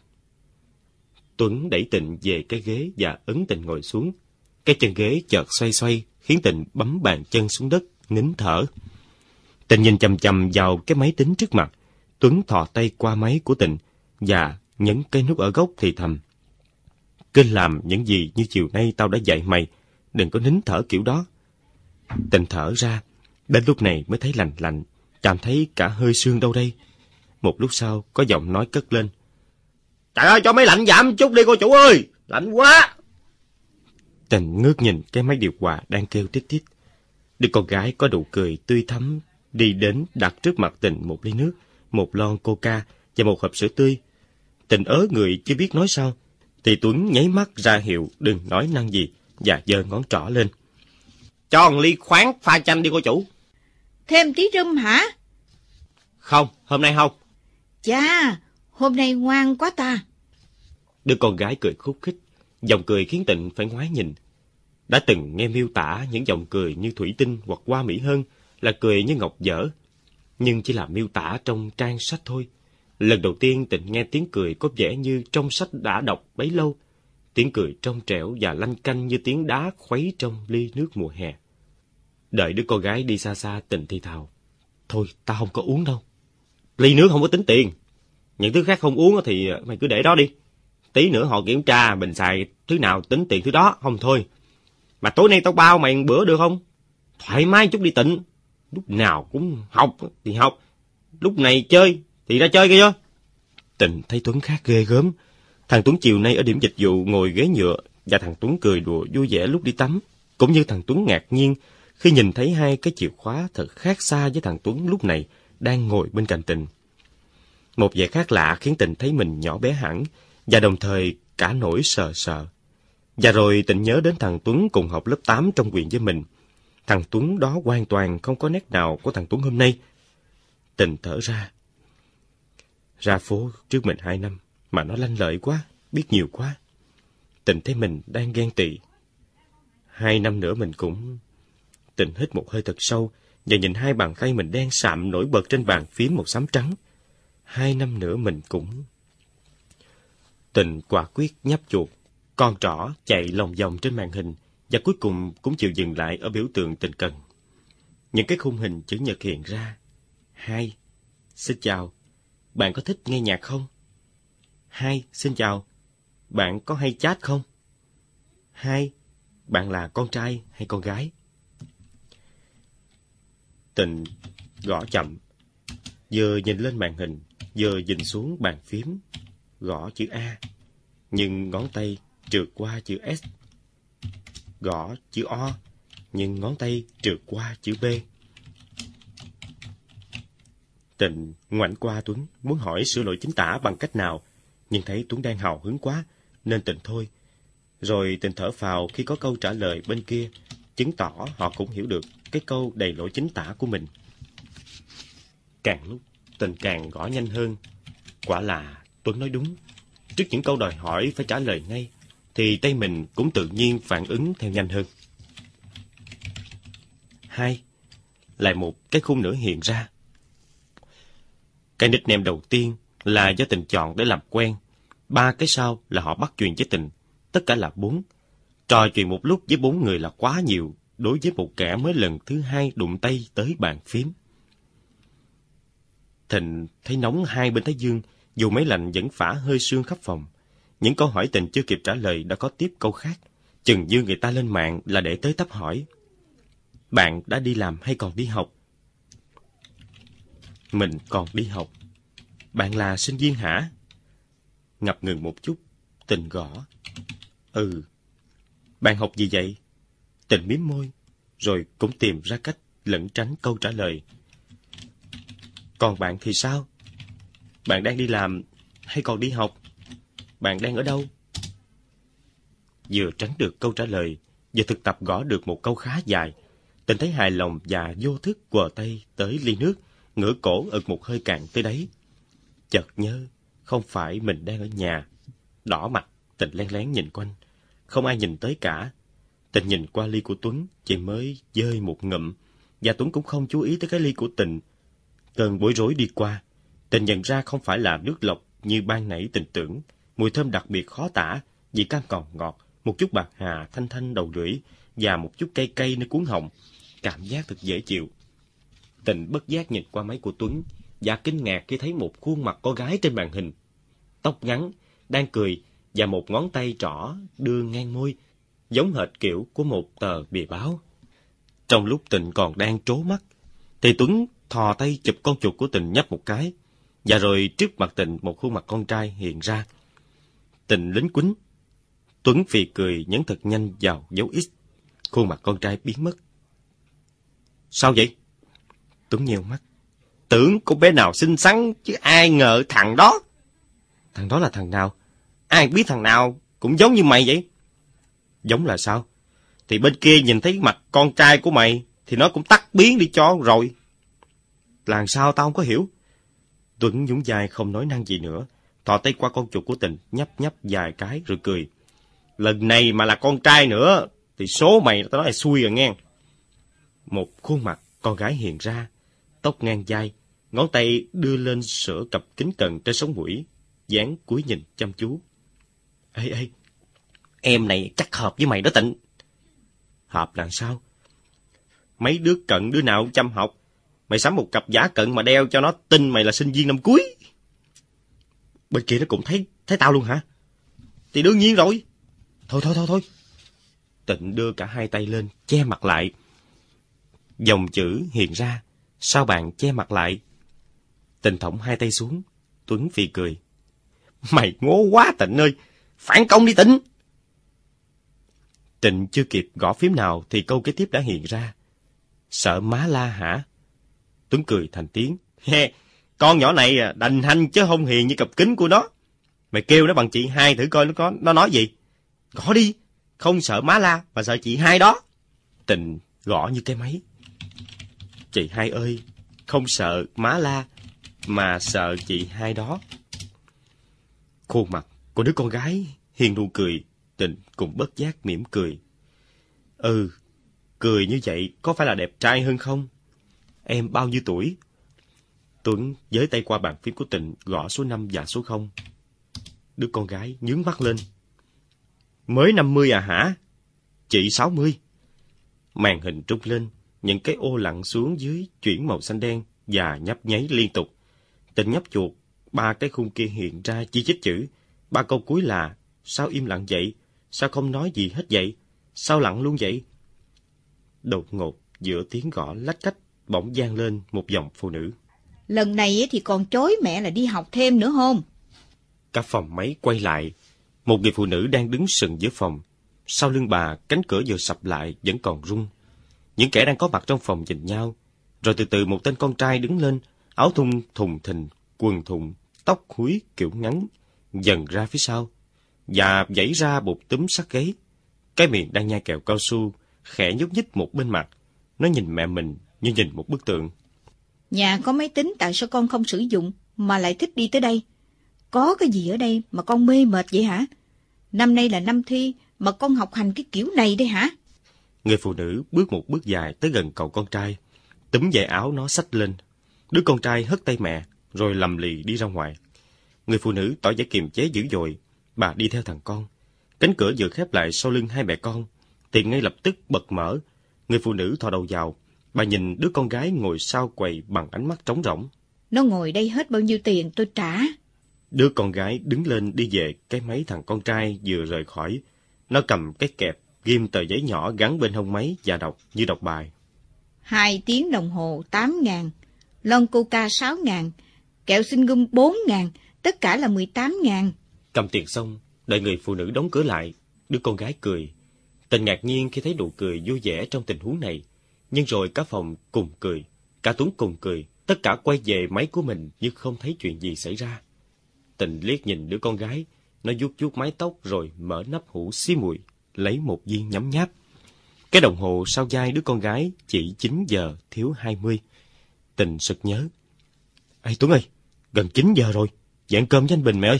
Tuấn đẩy Tịnh về cái ghế và ấn Tịnh ngồi xuống. Cái chân ghế chợt xoay xoay, khiến Tịnh bấm bàn chân xuống đất, nín thở. Tịnh nhìn chằm chằm vào cái máy tính trước mặt. Tuấn thò tay qua máy của Tịnh và nhấn cái nút ở góc thì thầm. Cứ làm những gì như chiều nay tao đã dạy mày, đừng có nín thở kiểu đó. Tịnh thở ra, đến lúc này mới thấy lành lạnh, cảm thấy cả hơi xương đâu đây. Một lúc sau có giọng nói cất lên. Trời ơi, cho máy lạnh giảm chút đi cô chủ ơi, lạnh quá. Tịnh ngước nhìn cái máy điều hòa đang kêu tít tít. Đứa con gái có nụ cười tươi thắm đi đến đặt trước mặt Tịnh một ly nước, một lon coca và một hộp sữa tươi. Tịnh ớ người chưa biết nói sao, thì Tuấn nháy mắt ra hiệu đừng nói năng gì và giơ ngón trỏ lên. Cho một ly khoáng pha chanh đi cô chủ. Thêm tí rum hả? Không, hôm nay không. Chà, hôm nay ngoan quá ta. Đứa con gái cười khúc khích, giọng cười khiến Tịnh phải ngoái nhìn. Đã từng nghe miêu tả những giọng cười như thủy tinh hoặc hoa mỹ hơn là cười như ngọc dở, nhưng chỉ là miêu tả trong trang sách thôi. Lần đầu tiên Tịnh nghe tiếng cười có vẻ như trong sách đã đọc bấy lâu, tiếng cười trong trẻo và lanh canh như tiếng đá khuấy trong ly nước mùa hè. Đợi đứa con gái đi xa xa, Tịnh thì thào. Thôi, tao không có uống đâu. Ly nước không có tính tiền. Những thứ khác không uống thì mày cứ để đó đi. Tí nữa họ kiểm tra mình xài thứ nào tính tiền thứ đó, không thôi. Mà tối nay tao bao mày một bữa được không? Thoải mái chút đi Tịnh. Lúc nào cũng học thì học, lúc này chơi thì ra chơi kia cho. Tịnh thấy Tuấn khác ghê gớm. Thằng Tuấn chiều nay ở điểm dịch vụ ngồi ghế nhựa, và thằng Tuấn cười đùa vui vẻ lúc đi tắm, cũng như thằng Tuấn ngạc nhiên khi nhìn thấy hai cái chìa khóa thật khác xa với thằng Tuấn lúc này đang ngồi bên cạnh Tình. Một vẻ khác lạ khiến Tình thấy mình nhỏ bé hẳn, và đồng thời cả nỗi sợ sợ. Và rồi Tình nhớ đến thằng Tuấn cùng học lớp tám trong huyện với mình. Thằng Tuấn đó hoàn toàn không có nét nào của thằng Tuấn hôm nay. Tình thở ra. Ra phố trước mình hai năm, mà nó lanh lợi quá, biết nhiều quá. Tình thấy mình đang ghen tị. Hai năm nữa mình cũng... Tình hít một hơi thật sâu, và nhìn hai bàn tay mình đen sạm nổi bật trên bàn phím màu xám trắng. Hai năm nữa mình cũng... Tình quả quyết nhấp chuột, con trỏ chạy lòng vòng trên màn hình, và cuối cùng cũng chịu dừng lại ở biểu tượng Tình cần. Những cái khung hình chữ nhật hiện ra. Hai, xin chào, bạn có thích nghe nhạc không? Hai, xin chào, bạn có hay chat không? Hai, bạn là con trai hay con gái? Tình gõ chậm, vừa nhìn lên màn hình, vừa nhìn xuống bàn phím, gõ chữ A, nhưng ngón tay trượt qua chữ S. Gõ chữ O, nhưng ngón tay trượt qua chữ B. Tình ngoảnh qua Tuấn, muốn hỏi sửa lỗi chính tả bằng cách nào, nhưng thấy Tuấn đang hào hứng quá, nên Tình thôi. Rồi Tình thở phào khi có câu trả lời bên kia, chứng tỏ họ cũng hiểu được cái câu đầy lỗi chính tả của mình. Càng lúc, Tình càng gõ nhanh hơn. Quả là Tuấn nói đúng. Trước những câu đòi hỏi phải trả lời ngay, thì tay mình cũng tự nhiên phản ứng theo nhanh hơn. Hai, lại một cái khung nữa hiện ra. Cái nickname đầu tiên là do Tình chọn để làm quen. Ba cái sau là họ bắt chuyện với Tình. Tất cả là bốn. Trò chuyện một lúc với bốn người là quá nhiều đối với một kẻ mới lần thứ hai đụng tay tới bàn phím. Tình thấy nóng hai bên thái dương, dù máy lạnh vẫn phả hơi sương khắp phòng. Những câu hỏi Tình chưa kịp trả lời đã có tiếp câu khác. Chừng như người ta lên mạng là để tới tấp hỏi. Bạn đã đi làm hay còn đi học? Mình còn đi học. Bạn là sinh viên hả? Ngập ngừng một chút, Tình gõ. Ừ. Bạn học gì vậy? Tình mím môi, rồi cũng tìm ra cách lẩn tránh câu trả lời. Còn bạn thì sao? Bạn đang đi làm hay còn đi học? Bạn đang ở đâu? Vừa tránh được câu trả lời, vừa thực tập gõ được một câu khá dài. Tình thấy hài lòng và vô thức quờ tay tới ly nước, ngửa cổ ực một hơi cạn tới đấy. Chợt nhớ, không phải mình đang ở nhà. Đỏ mặt, Tình lén lén nhìn quanh. Không ai nhìn tới cả. Tình nhìn qua ly của Tuấn, chỉ mới dơi một ngụm, và Tuấn cũng không chú ý tới cái ly của Tình. Cơn bối rối đi qua, Tình nhận ra không phải là nước lọc như ban nãy Tình tưởng. Mùi thơm đặc biệt khó tả, vị cam còn ngọt, một chút bạc hà thanh thanh đầu lưỡi, và một chút cay cay nơi cuốn họng. Cảm giác thật dễ chịu. Tình bất giác nhìn qua máy của Tuấn, và kinh ngạc khi thấy một khuôn mặt cô gái trên màn hình. Tóc ngắn, đang cười, và một ngón tay trỏ đưa ngang môi, giống hệt kiểu của một tờ bìa báo. Trong lúc Tình còn đang trố mắt, thì Tuấn thò tay chụp con chuột của Tình nhấp một cái, và rồi trước mặt Tình một khuôn mặt con trai hiện ra. Tình lính quýnh. Tuấn phì cười nhấn thật nhanh vào dấu X. Khuôn mặt con trai biến mất. Sao vậy? Tuấn nheo mắt. Tưởng cô bé nào xinh xắn, chứ ai ngờ thằng đó. Thằng đó là thằng nào? Ai biết thằng nào cũng giống như mày vậy? Giống là sao? Thì bên kia nhìn thấy mặt con trai của mày, thì nó cũng tắt biến đi cho rồi. Làm sao tao không có hiểu? Tuấn nhún vai không nói năng gì nữa, thò tay qua con chuột của Tình, nhấp nhấp vài cái rồi cười. Lần này mà là con trai nữa, thì số mày tao nói là xui rồi nghe. Một khuôn mặt con gái hiện ra, tóc ngang vai, ngón tay đưa lên sửa cặp kính cận trên sống mũi, dáng cúi nhìn chăm chú. Ê ê, em này chắc hợp với mày đó Tịnh. Hợp làm sao? Mấy đứa cận đứa nào chăm học, mày sắm một cặp giả cận mà đeo cho nó tin mày là sinh viên năm cuối. Bên kia nó cũng thấy thấy tao luôn hả? Thì đương nhiên rồi. Thôi thôi thôi thôi. Tịnh đưa cả hai tay lên, che mặt lại. Dòng chữ hiện ra, sao bạn che mặt lại? Tịnh thõng hai tay xuống, Tuấn phì cười. Mày ngố quá Tịnh ơi, phản công đi Tịnh. Tịnh chưa kịp gõ phím nào thì câu kế tiếp đã hiện ra. Sợ má la hả? Tuấn cười thành tiếng. He, con nhỏ này đành hanh chứ không hiền như cặp kính của nó. Mày kêu nó bằng chị hai thử coi nó có nó nói gì. Gõ đi, không sợ má la mà sợ chị hai đó. Tịnh gõ như cái máy. Chị hai ơi, không sợ má la mà sợ chị hai đó. Khuôn mặt của đứa con gái hiền nụ cười. Tịnh cũng bất giác mỉm cười. Ừ, cười như vậy có phải là đẹp trai hơn không? Em bao nhiêu tuổi? Tuấn với tay qua bàn phím của Tịnh gõ số năm và số không. Đứa con gái nhướng mắt lên. Mới năm mươi à hả? Chị sáu mươi. Màn hình trúc lên, những cái ô lặn xuống dưới chuyển màu xanh đen và nhấp nháy liên tục. Tịnh nhấp chuột, ba cái khung kia hiện ra chi chít chữ. Ba câu cuối là: sao im lặng vậy? Sao không nói gì hết vậy? Sao lặng luôn vậy? Đột ngột giữa tiếng gõ lách cách bỗng vang lên một giọng phụ nữ. Lần này thì còn chối mẹ là đi học thêm nữa không? Cả phòng máy quay lại. Một người phụ nữ đang đứng sừng giữa phòng. Sau lưng bà, cánh cửa vừa sập lại vẫn còn rung. Những kẻ đang có mặt trong phòng nhìn nhau. Rồi từ từ một tên con trai đứng lên, áo thun thùng thình, quần thụng, tóc húi kiểu ngắn, dần ra phía sau, và vẩy ra một túm sát ghế. Cái miệng đang nhai kẹo cao su, khẽ nhúc nhích một bên mặt. Nó nhìn mẹ mình như nhìn một bức tượng. Nhà có máy tính tại sao con không sử dụng mà lại thích đi tới đây? Có cái gì ở đây mà con mê mệt vậy hả? Năm nay là năm thi mà con học hành cái kiểu này đây hả? Người phụ nữ bước một bước dài tới gần cậu con trai, túm dây áo nó xách lên. Đứa con trai hất tay mẹ, rồi lầm lì đi ra ngoài. Người phụ nữ tỏ vẻ kiềm chế dữ dội. Bà đi theo thằng con. Cánh cửa vừa khép lại sau lưng hai mẹ con, thì ngay lập tức bật mở. Người phụ nữ thò đầu vào. Bà nhìn đứa con gái ngồi sau quầy bằng ánh mắt trống rỗng. Nó ngồi đây hết bao nhiêu tiền tôi trả. Đứa con gái đứng lên đi về cái máy thằng con trai vừa rời khỏi. Nó cầm cái kẹp, ghim tờ giấy nhỏ gắn bên hông máy và đọc như đọc bài. Hai tiếng đồng hồ tám ngàn, lon coca sáu ngàn, kẹo sinh gum bốn ngàn, tất cả là mười tám ngàn. Cầm tiền xong, đợi người phụ nữ đóng cửa lại, đứa con gái cười. Tịnh ngạc nhiên khi thấy nụ cười vui vẻ trong tình huống này. Nhưng rồi cả phòng cùng cười, cả Tuấn cùng cười, tất cả quay về máy của mình như không thấy chuyện gì xảy ra. Tịnh liếc nhìn đứa con gái, nó vuốt vuốt mái tóc rồi mở nắp hũ xí mùi, lấy một viên nhấm nháp. Cái đồng hồ sau vai đứa con gái chỉ chín giờ thiếu hai mươi. Tịnh sực nhớ. Ê Tuấn ơi, gần chín giờ rồi, dậy ăn cơm với anh Bình mẹ ơi.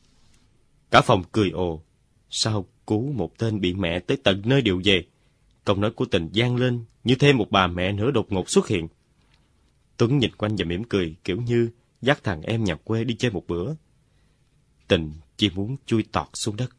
Cả phòng cười ồ. Sao cứu một tên bị mẹ tới tận nơi điều về? Câu nói của Tịnh vang lên như thêm một bà mẹ nữa đột ngột xuất hiện. Tuấn nhìn quanh và mỉm cười kiểu như dắt thằng em nhà quê đi chơi một bữa. Tịnh chỉ muốn chui tọt xuống đất.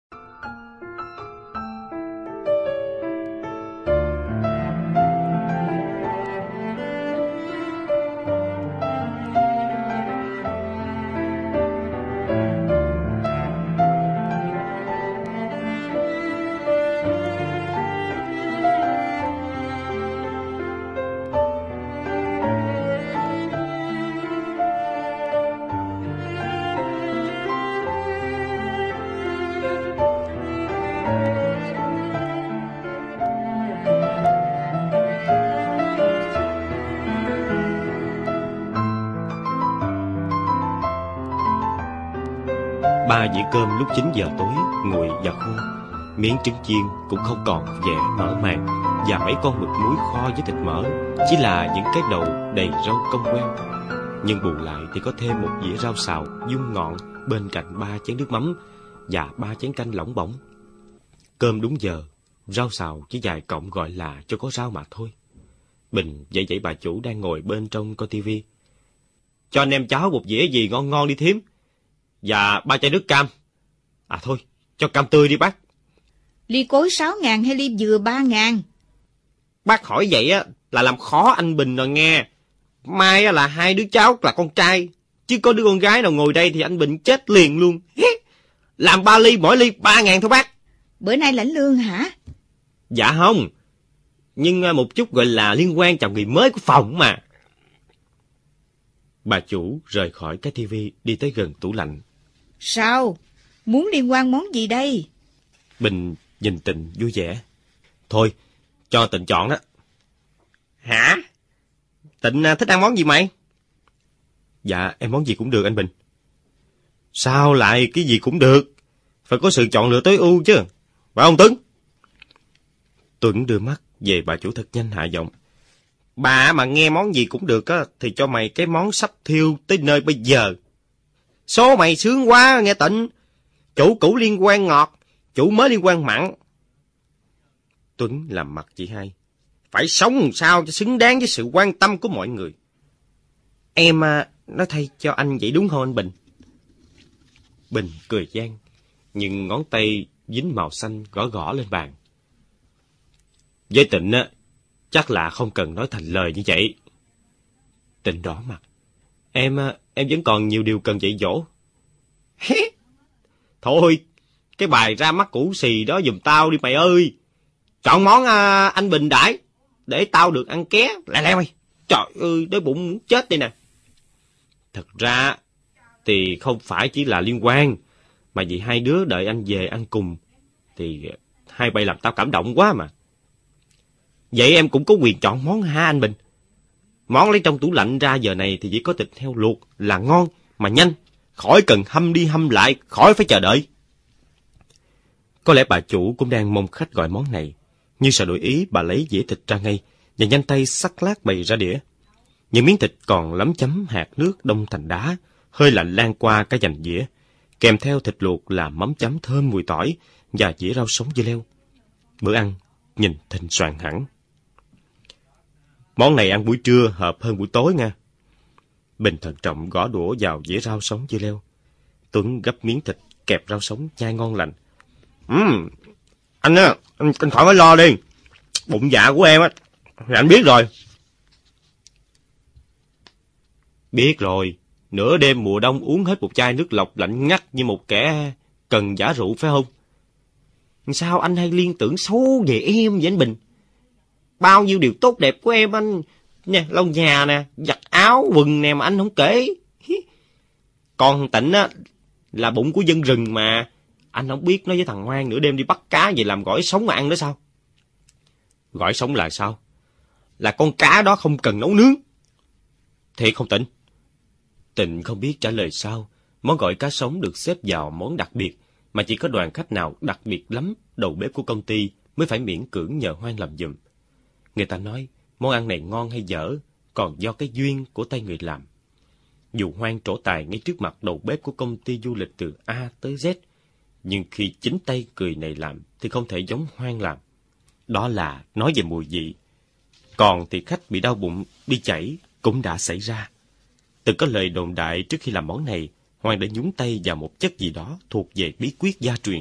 Ba dĩa cơm lúc chín giờ tối nguội và khô, miếng trứng chiên cũng không còn vẻ mở màng, và mấy con mực muối kho với thịt mỡ chỉ là những cái đầu đầy rau cong queo. Nhưng bù lại thì có thêm một dĩa rau xào dung ngọn bên cạnh ba chén nước mắm và ba chén canh lỏng bỏng. Cơm đúng giờ, rau xào chỉ vài cọng gọi là cho có rau mà thôi. Bình dậy dậy bà chủ đang ngồi bên trong coi tivi. Cho anh em cháu một dĩa gì ngon ngon đi thím. Và ba chai nước cam. À thôi, cho cam tươi đi bác. Ly cối sáu ngàn hay ly dừa ba ngàn? Bác hỏi vậy á là làm khó anh Bình rồi nghe. Mai á là hai đứa cháu là con trai, chứ có đứa con gái nào ngồi đây thì anh Bình chết liền luôn. Làm ba ly, mỗi ly ba ngàn thôi bác. Bữa nay lãnh lương hả? Dạ không, nhưng một chút gọi là liên quan chào người mới của phòng mà. Bà chủ rời khỏi cái tivi đi tới gần tủ lạnh. Sao? Muốn liên quan món gì đây? Bình nhìn Tịnh vui vẻ. Thôi, cho Tịnh chọn đó. Hả? Tịnh thích ăn món gì mày? Dạ, em món gì cũng được anh Bình. Sao lại cái gì cũng được? Phải có sự chọn lựa tối ưu chứ. Phải không Tuấn? Tuấn đưa mắt về bà chủ thật nhanh hạ giọng. Bà mà nghe món gì cũng được á, thì cho mày cái món sắp thiêu tới nơi bây giờ. Số mày sướng quá nghe Tịnh. Chủ cũ liên quan ngọt, chủ mới liên quan mặn. Tuấn làm mặt chị hai. Phải sống sao cho xứng đáng với sự quan tâm của mọi người. Em à, nói thay cho anh vậy đúng không anh Bình? Bình cười gian, nhưng ngón tay dính màu xanh gõ gõ lên bàn. Với Tịnh á, chắc là không cần nói thành lời như vậy. Tịnh đỏ mặt. Em, em vẫn còn nhiều điều cần dạy dỗ. Thôi, cái bài ra mắt củ xì đó giùm tao đi mày ơi. Chọn món à, anh Bình đãi, để tao được ăn ké. Lẹ lẹ mày. Trời ơi, đói bụng muốn chết đây nè. Thật ra thì không phải chỉ là liên quan, mà vì hai đứa đợi anh về ăn cùng, thì hai bay làm tao cảm động quá mà. Vậy em cũng có quyền chọn món ha anh Bình? Món lấy trong tủ lạnh ra giờ này thì chỉ có thịt heo luộc là ngon, mà nhanh, khỏi cần hâm đi hâm lại, khỏi phải chờ đợi. Có lẽ bà chủ cũng đang mong khách gọi món này, nhưng sợ đổi ý bà lấy dĩa thịt ra ngay, và nhanh tay xắt lát bày ra đĩa. Những miếng thịt còn lấm chấm hạt nước đông thành đá, hơi lạnh lan qua cái dành dĩa, kèm theo thịt luộc là mắm chấm thơm mùi tỏi và dĩa rau sống dưa leo. Bữa ăn nhìn thịnh soạn hẳn. Món này ăn buổi trưa hợp hơn buổi tối nha. Bình thận trọng gõ đũa vào dĩa rau sống dưa leo. Tuấn gấp miếng thịt kẹp rau sống nhai ngon lành. Ừm, anh á, anh, anh khỏi phải lo đi. Bụng dạ của em á, anh biết rồi. Biết rồi, nửa đêm mùa đông uống hết một chai nước lọc lạnh ngắt như một kẻ cần giả rượu phải không? Sao anh hay liên tưởng xấu về em vậy anh Bình? Bao nhiêu điều tốt đẹp của em anh nè, lau nhà nè, giặt áo quần nè mà anh không kể. Còn Tịnh á là bụng của dân rừng mà, anh không biết nói với thằng Hoang nửa đêm đi bắt cá về làm gỏi sống mà ăn nữa sao? Gỏi sống là sao? Là con cá đó không cần nấu nướng. Thiệt không Tịnh? Tịnh không biết trả lời sao. Món gỏi cá sống được xếp vào món đặc biệt, mà chỉ có đoàn khách nào đặc biệt lắm, đầu bếp của công ty mới phải miễn cưỡng nhờ Hoang làm giùm. Người ta nói món ăn này ngon hay dở còn do cái duyên của tay người làm. Dù Hoang trổ tài ngay trước mặt đầu bếp của công ty du lịch từ A tới Z, nhưng khi chính tay người này làm thì không thể giống Hoang làm. Đó là nói về mùi vị. Còn thì khách bị đau bụng, đi chảy cũng đã xảy ra. Từng có lời đồn đại trước khi làm món này, Hoang đã nhúng tay vào một chất gì đó thuộc về bí quyết gia truyền.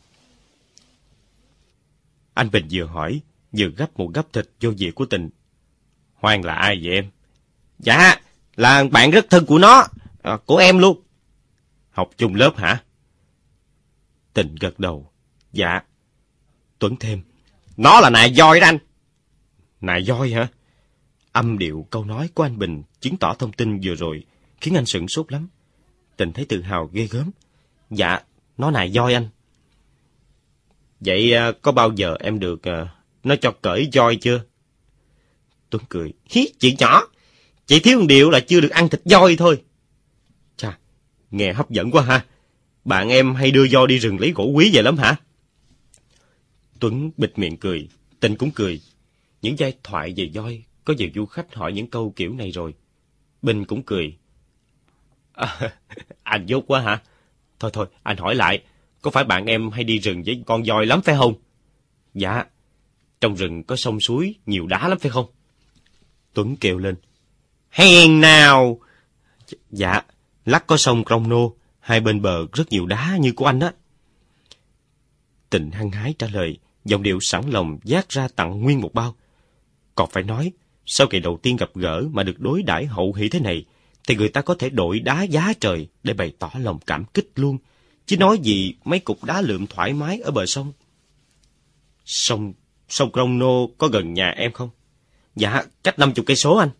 Anh Bình vừa hỏi, vừa gắp một gắp thịt vô dĩa của Tịnh. Hoang là ai vậy em? Dạ, là bạn rất thân của nó, à, của em luôn. Học chung lớp hả? Tịnh gật đầu. Dạ. Tuấn thêm. Nó là nài voi đó anh. Nài voi hả? Âm điệu câu nói của anh Bình chứng tỏ thông tin vừa rồi khiến anh sửng sốt lắm. Tịnh thấy tự hào ghê gớm. Dạ, nó nài voi anh. Vậy à, có bao giờ em được à, nó cho cởi voi chưa? Tuấn cười. Hí, chuyện nhỏ. Chỉ thiếu một điều là chưa được ăn thịt voi thôi. Chà, nghe hấp dẫn quá ha. Bạn em hay đưa voi đi rừng lấy gỗ quý về lắm hả? Tuấn bịt miệng cười. Tịnh cũng cười. Những giai thoại về voi có nhiều du khách hỏi những câu kiểu này rồi. Bình cũng cười. À, anh dốt quá hả? Thôi thôi, anh hỏi lại. Có phải bạn em hay đi rừng với con voi lắm phải không? Dạ. Trong rừng có sông suối, nhiều đá lắm phải không? Tuấn kêu lên. Hèn nào! Dạ, lắc có sông Crono, hai bên bờ rất nhiều đá như của anh đó. Tịnh hăng hái trả lời, giọng điệu sẵn lòng vác ra tặng nguyên một bao. Còn phải nói, sau ngày đầu tiên gặp gỡ mà được đối đãi hậu hỷ thế này, thì người ta có thể đổi đá giá trời để bày tỏ lòng cảm kích luôn, chứ nói gì mấy cục đá lượm thoải mái ở bờ sông. Sông, sông Crono có gần nhà em không? Dạ, cách năm chục cây số anh.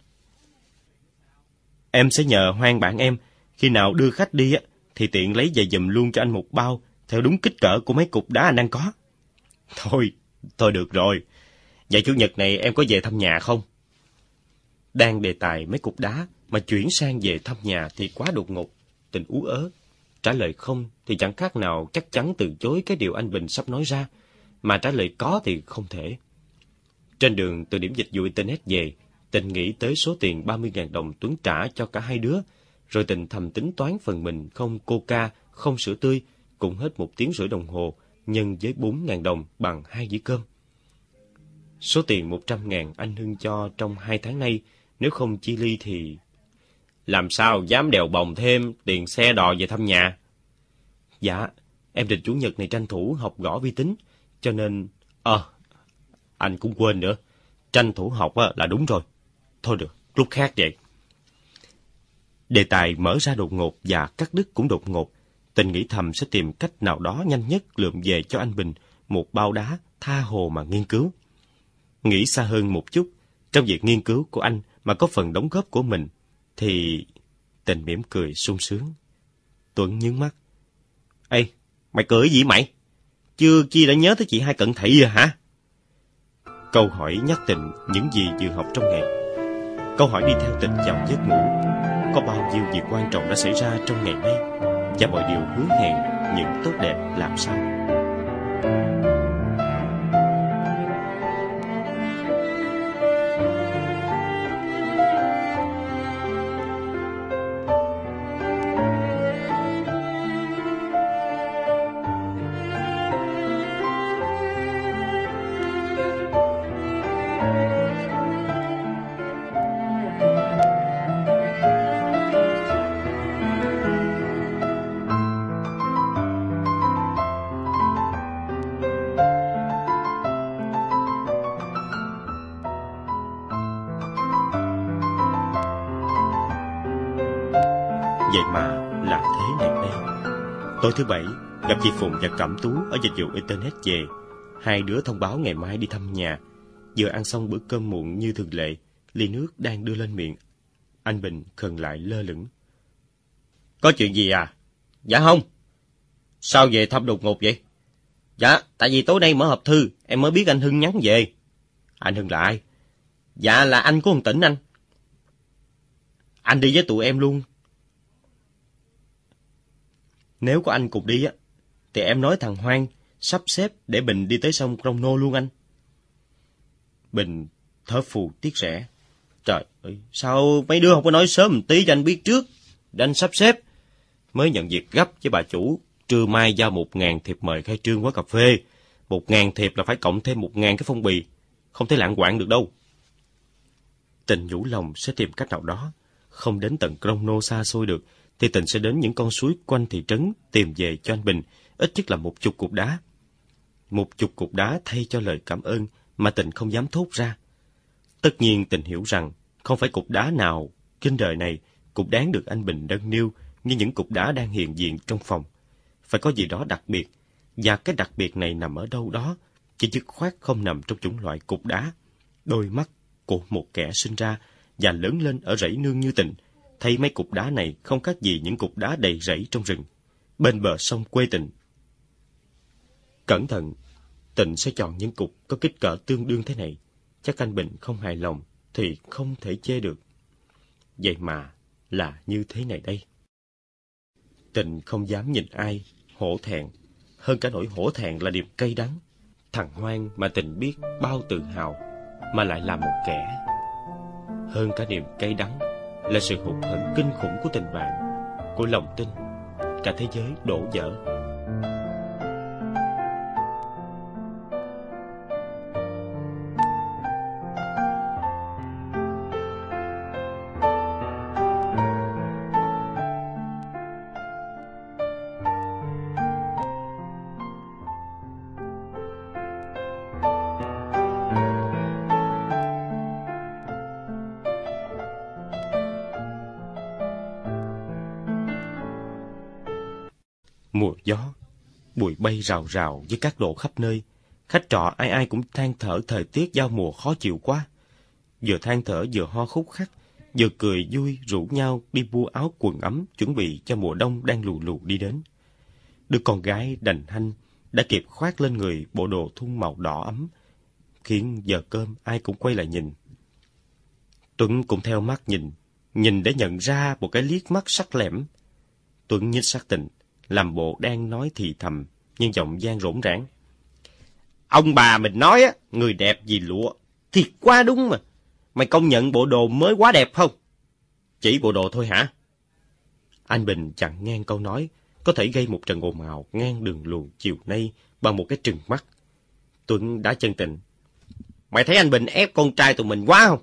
Em sẽ nhờ Hoang bạn em, khi nào đưa khách đi á, thì tiện lấy về giùm luôn cho anh một bao, theo đúng kích cỡ của mấy cục đá anh đang có. Thôi, thôi được rồi. Vậy Chủ nhật này em có về thăm nhà không? Đang đề tài mấy cục đá mà chuyển sang về thăm nhà thì quá đột ngột. Tình ú ớ. Trả lời không thì chẳng khác nào chắc chắn từ chối cái điều anh Bình sắp nói ra, mà trả lời có thì không thể. Trên đường từ điểm dịch vụ Internet về, Tình nghĩ tới số tiền ba mươi nghìn đồng Tuấn trả cho cả hai đứa, rồi Tình thầm tính toán phần mình không coca, không sữa tươi, cũng hết một tiếng rưỡi đồng hồ, nhân với bốn nghìn đồng bằng hai dĩa cơm. Số tiền một trăm ngàn anh Hưng cho trong hai tháng nay, nếu không chi ly thì... Làm sao dám đèo bồng thêm tiền xe đò về thăm nhà? Dạ, em định chủ nhật này tranh thủ học gõ vi tính, cho nên... Ờ, à, anh cũng quên nữa, tranh thủ học á, là đúng rồi. Thôi được, lúc khác vậy. Đề tài mở ra đột ngột và cắt đứt cũng đột ngột. Tình nghĩ thầm sẽ tìm cách nào đó nhanh nhất lượm về cho anh Bình một bao đá tha hồ mà nghiên cứu. Nghĩ xa hơn một chút, trong việc nghiên cứu của anh mà có phần đóng góp của mình, thì Tình mỉm cười sung sướng. Tuấn nhướng mắt. Ê, mày cười gì mày? Chưa chi đã nhớ tới chị Hai Cận Thị rồi hả? Câu hỏi nhắc Tình những gì vừa học trong ngày. Câu hỏi đi theo Tình vào giấc ngủ. Có bao nhiêu việc quan trọng đã xảy ra trong ngày nay, và mọi điều hứa hẹn những tốt đẹp làm sao. Vậy mà là thế này đây. Tối thứ Bảy, gặp chị Phụng và Cẩm Tú ở dịch vụ Internet về. Hai đứa thông báo ngày mai đi thăm nhà. Vừa ăn xong bữa cơm muộn như thường lệ, ly nước đang đưa lên miệng. Anh Bình khần lại lơ lửng. Có chuyện gì à? Dạ không. Sao về thăm đột ngột vậy? Dạ, tại vì tối nay mở hộp thư, em mới biết anh Hưng nhắn về. Anh Hưng là ai? Dạ là anh của thằng Tĩnh anh. Anh đi với tụi em luôn. Nếu có anh cùng đi á, thì em nói thằng Hoan sắp xếp để Bình đi tới sông Crono luôn anh. Bình thở phù tiếc rẻ. Trời ơi, sao mấy đứa không có nói sớm một tí cho anh biết trước, để anh sắp xếp. Mới nhận việc gấp với bà chủ, trưa mai giao một ngàn thiệp mời khai trương quán cà phê. Một ngàn thiệp là phải cộng thêm một ngàn cái phong bì, không thể lạng quạng được đâu. Tình nhủ lòng sẽ tìm cách nào đó, không đến tận Crono xa xôi được, thì Tình sẽ đến những con suối quanh thị trấn tìm về cho anh Bình ít nhất là một chục cục đá. Một chục cục đá thay cho lời cảm ơn mà Tình không dám thốt ra. Tất nhiên Tình hiểu rằng không phải cục đá nào trên đời này cũng đáng được anh Bình nâng niu như những cục đá đang hiện diện trong phòng. Phải có gì đó đặc biệt, và cái đặc biệt này nằm ở đâu đó, chứ dứt khoát không nằm trong chủng loại cục đá. Đôi mắt của một kẻ sinh ra và lớn lên ở rẫy nương như Tình, thấy mấy cục đá này không khác gì những cục đá đầy rẫy trong rừng, bên bờ sông quê Tình. Cẩn thận, Tình sẽ chọn những cục có kích cỡ tương đương thế này. Chắc anh Bình không hài lòng thì không thể chê được. Vậy mà là như thế này đây. Tình không dám nhìn ai, hổ thẹn. Hơn cả nỗi hổ thẹn là niềm cay đắng. Thằng Hoan mà Tình biết bao tự hào, mà lại là một kẻ. Hơn cả niềm cay đắng là sự hụt hẫng kinh khủng của tình bạn, của lòng tin. Cả thế giới đổ vỡ. Mùa gió, bụi bay rào rào với các độ khắp nơi. Khách trọ ai ai cũng than thở thời tiết giao mùa khó chịu quá. Vừa than thở vừa ho khúc khắc, vừa cười vui rủ nhau đi mua áo quần ấm chuẩn bị cho mùa đông đang lù lù đi đến. Đứa con gái đành hanh đã kịp khoác lên người bộ đồ thun màu đỏ ấm, khiến giờ cơm ai cũng quay lại nhìn. Tuấn cũng theo mắt nhìn, nhìn để nhận ra một cái liếc mắt sắc lẻm. Tuấn nhích sát Tịnh, làm bộ đang nói thì thầm, nhưng giọng gian rỗn rãng. Ông bà mình nói á, người đẹp vì lụa, thiệt quá đúng mà. Mày công nhận bộ đồ mới quá đẹp không? Chỉ bộ đồ thôi hả? Anh Bình chặn ngang câu nói, có thể gây một trận ồn ào ngang đường luồng chiều nay bằng một cái trừng mắt. Tuấn đá chân Tịnh. Mày thấy anh Bình ép con trai tụi mình quá không?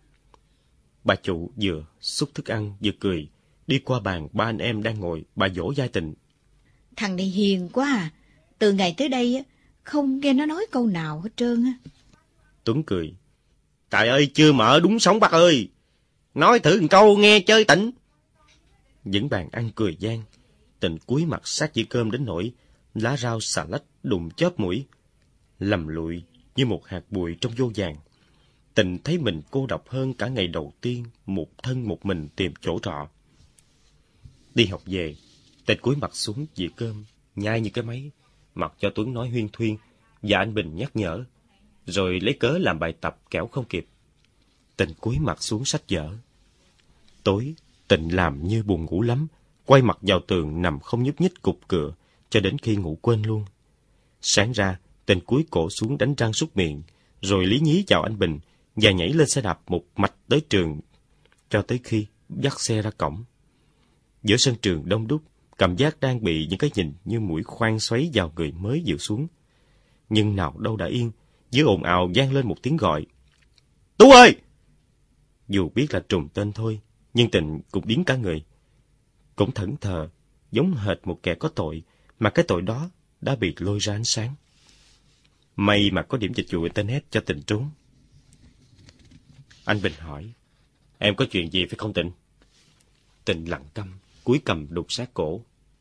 Bà chủ vừa xúc thức ăn vừa cười, đi qua bàn ba anh em đang ngồi, bà dỗ vai Tịnh. Thằng này hiền quá à, từ ngày tới đây á, không nghe nó nói câu nào hết trơn á. Tuấn cười. Trời ơi, chưa mở đúng sống bác ơi. Nói thử một câu nghe chơi Tịnh. Những bàn ăn cười gian. Tịnh cúi mặt sát dĩa cơm đến nỗi lá rau xà lách đụng chóp mũi, lầm lụi như một hạt bụi trong vô vàng. Tịnh thấy mình cô độc hơn cả ngày đầu tiên một thân một mình tìm chỗ trọ. Đi học về, Tịnh cúi mặt xuống dĩa cơm, nhai như cái máy, mặc cho Tuấn nói huyên thuyên và anh Bình nhắc nhở, rồi lấy cớ làm bài tập kẻo không kịp. Tịnh cúi mặt xuống sách vở. Tối, Tịnh làm như buồn ngủ lắm, quay mặt vào tường nằm không nhúc nhích cục cựa cho đến khi ngủ quên luôn. Sáng ra, Tịnh cúi cổ xuống đánh răng súc miệng, rồi lý nhí chào anh Bình và nhảy lên xe đạp một mạch tới trường, cho tới khi dắt xe ra cổng. Giữa sân trường đông đúc, cảm giác đang bị những cái nhìn như mũi khoan xoáy vào người mới dịu xuống. Nhưng nào đâu đã yên, giữa ồn ào vang lên một tiếng gọi. Tú ơi! Dù biết là trùng tên thôi, nhưng Tịnh cũng điếng cả người. Cũng thẫn thờ, giống hệt một kẻ có tội, mà cái tội đó đã bị lôi ra ánh sáng. May mà có điểm dịch vụ Internet cho Tịnh trốn. Anh Bình hỏi, em có chuyện gì phải không Tịnh? Tịnh lặng câm, cúi cầm đục sát cổ.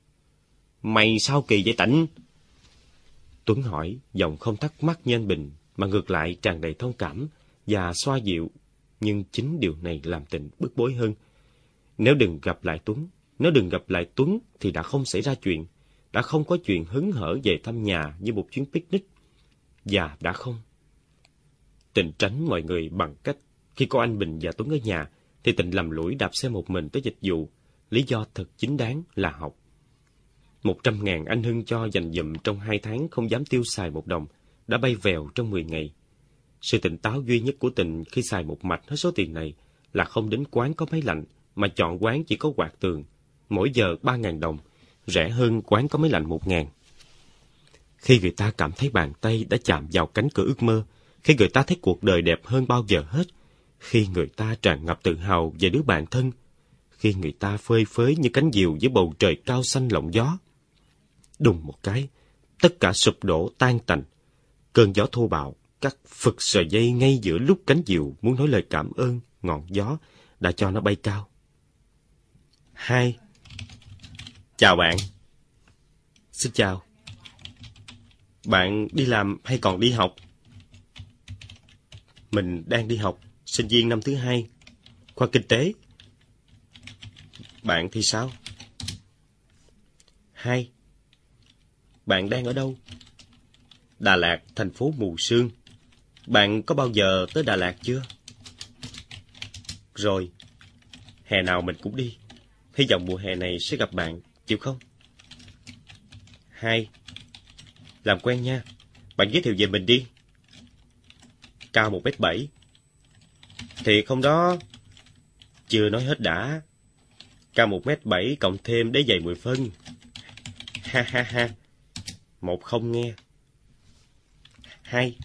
Mày sao kỳ vậy Tịnh? Tuấn hỏi, giọng không thắc mắc như anh Bình, mà ngược lại tràn đầy thông cảm và xoa dịu. Nhưng chính điều này làm Tịnh bức bối hơn. Nếu đừng gặp lại Tuấn, nếu đừng gặp lại Tuấn thì đã không xảy ra chuyện, đã không có chuyện hứng hở về thăm nhà như một chuyến picnic. Và đã không. Tịnh tránh mọi người bằng cách khi có anh Bình và Tuấn ở nhà thì Tịnh lầm lũi đạp xe một mình tới dịch vụ, lý do thật chính đáng là học. Một trăm ngàn anh Hưng cho dành dụm trong hai tháng không dám tiêu xài một đồng, đã bay vèo trong mười ngày. Sự tỉnh táo duy nhất của Tịnh khi xài một mạch hết số tiền này là không đến quán có máy lạnh, mà chọn quán chỉ có quạt tường, mỗi giờ ba ngàn đồng, rẻ hơn quán có máy lạnh một ngàn. Khi người ta cảm thấy bàn tay đã chạm vào cánh cửa ước mơ, khi người ta thấy cuộc đời đẹp hơn bao giờ hết, khi người ta tràn ngập tự hào về đứa bạn thân, khi người ta phơi phới như cánh diều dưới bầu trời cao xanh lộng gió. Đùng một cái, tất cả sụp đổ tan tành. Cơn gió thô bạo cắt phật sợi dây ngay giữa lúc cánh diều muốn nói lời cảm ơn ngọn gió đã cho nó bay cao. Hai. Chào bạn. Xin chào. Bạn đi làm hay còn đi học? Mình đang đi học, sinh viên năm thứ hai, khoa kinh tế. Bạn thì sao? Hai. Bạn đang ở đâu? Đà Lạt, thành phố mù sương. Bạn có bao giờ tới Đà Lạt chưa? Rồi. Hè nào mình cũng đi. Hy vọng mùa hè này sẽ gặp bạn, chịu không? Hai. Làm quen nha. Bạn giới thiệu về mình đi. Cao một mét bảy. Thiệt không đó? Chưa nói hết đã. Cao một mét bảy cộng thêm đế giày mười phân. Ha ha ha. Một không nghe. Hai.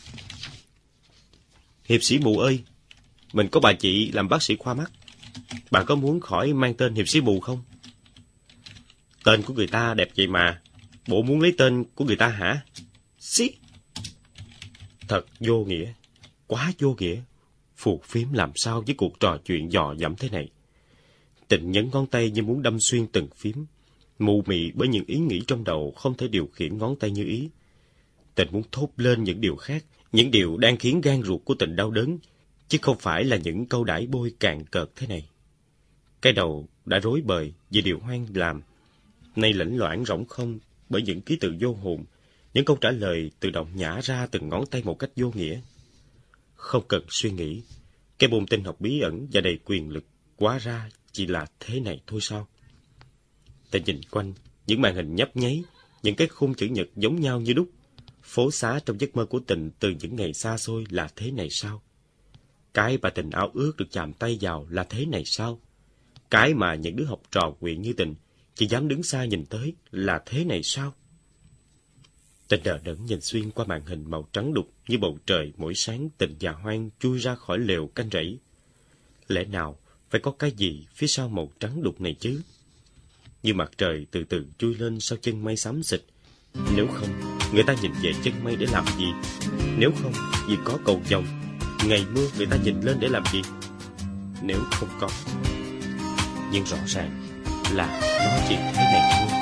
Hiệp sĩ Mù ơi, mình có bà chị làm bác sĩ khoa mắt. Bạn có muốn khỏi mang tên hiệp sĩ Mù không? Tên của người ta đẹp vậy mà. Bộ muốn lấy tên của người ta hả? Xí. Thật vô nghĩa. Quá vô nghĩa. Phù phiếm làm sao với cuộc trò chuyện dò dẫm thế này. Tịnh nhấn ngón tay như muốn đâm xuyên từng phím. Mù mị bởi những ý nghĩ trong đầu không thể điều khiển ngón tay như ý. Tịnh muốn thốt lên những điều khác, những điều đang khiến gan ruột của Tịnh đau đớn, chứ không phải là những câu đãi bôi cạn cợt thế này. Cái đầu đã rối bời vì điều hoang làm, nay lẫn loảng rỗng không bởi những ký tự vô hồn, những câu trả lời tự động nhả ra từng ngón tay một cách vô nghĩa. Không cần suy nghĩ, Cái môn tinh học bí ẩn và đầy quyền lực hóa ra chỉ là thế này thôi sao? Ta nhìn quanh, những màn hình nhấp nháy, những cái khung chữ nhật giống nhau như đúc. Phố xá trong giấc mơ của Tình từ những ngày xa xôi là thế này sao? Cái mà Tình ao ước được chạm tay vào là thế này sao? Cái mà những đứa học trò quyện như Tình chỉ dám đứng xa nhìn tới là thế này sao? Tình đờ đẫn nhìn xuyên qua màn hình màu trắng đục như bầu trời mỗi sáng Tình và Hoang chui ra khỏi lều canh rẫy. Lẽ nào phải có cái gì phía sau màu trắng đục này chứ? Như mặt trời từ từ chui lên sau chân mây xám xịt. Nếu không, người ta nhìn về chân mây để làm gì? Nếu không, vì có cầu vồng, ngày mưa người ta nhìn lên để làm gì? Nếu không có. Nhưng rõ ràng là nó chỉ thế này thôi.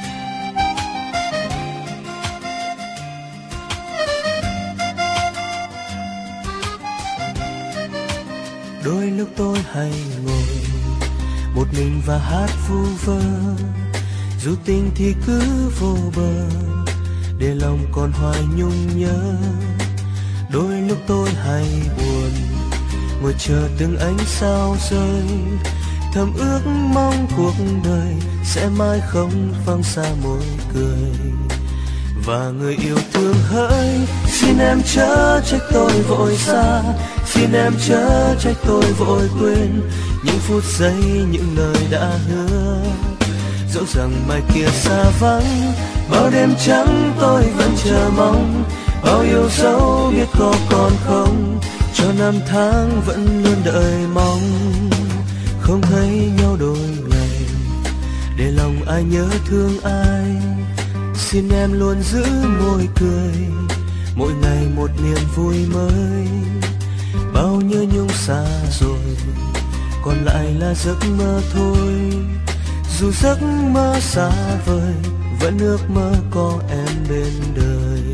Đôi lúc tôi hay ngồi một mình và hát vu vơ, dù tình thì cứ vô bờ, để lòng còn hoài nhung nhớ. Đôi lúc tôi hay buồn, ngồi chờ từng ánh sao rơi, thầm ước mong cuộc đời sẽ mãi không vắng xa môi cười. Và người yêu thương hỡi, xin em chớ trách tôi vội xa, xin em chớ trách tôi vội quên những phút giây, những lời đã hứa. Dẫu rằng mai kia xa vắng, bao đêm trắng tôi vẫn chờ mong, bao yêu dấu biết có còn không, cho năm tháng vẫn luôn đợi mong. Không thấy nhau đôi ngày, để lòng ai nhớ thương ai, xin em luôn giữ môi cười, mỗi ngày một niềm vui mới. Bao nhớ nhung xa rồi, còn lại là giấc mơ thôi. Dù giấc mơ xa vời, vẫn ước mơ có em bên đời.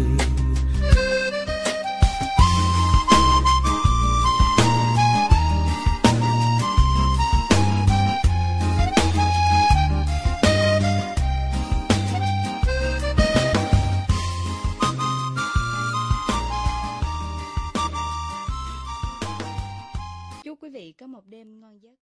Chúc quý vị có một đêm ngon giấc.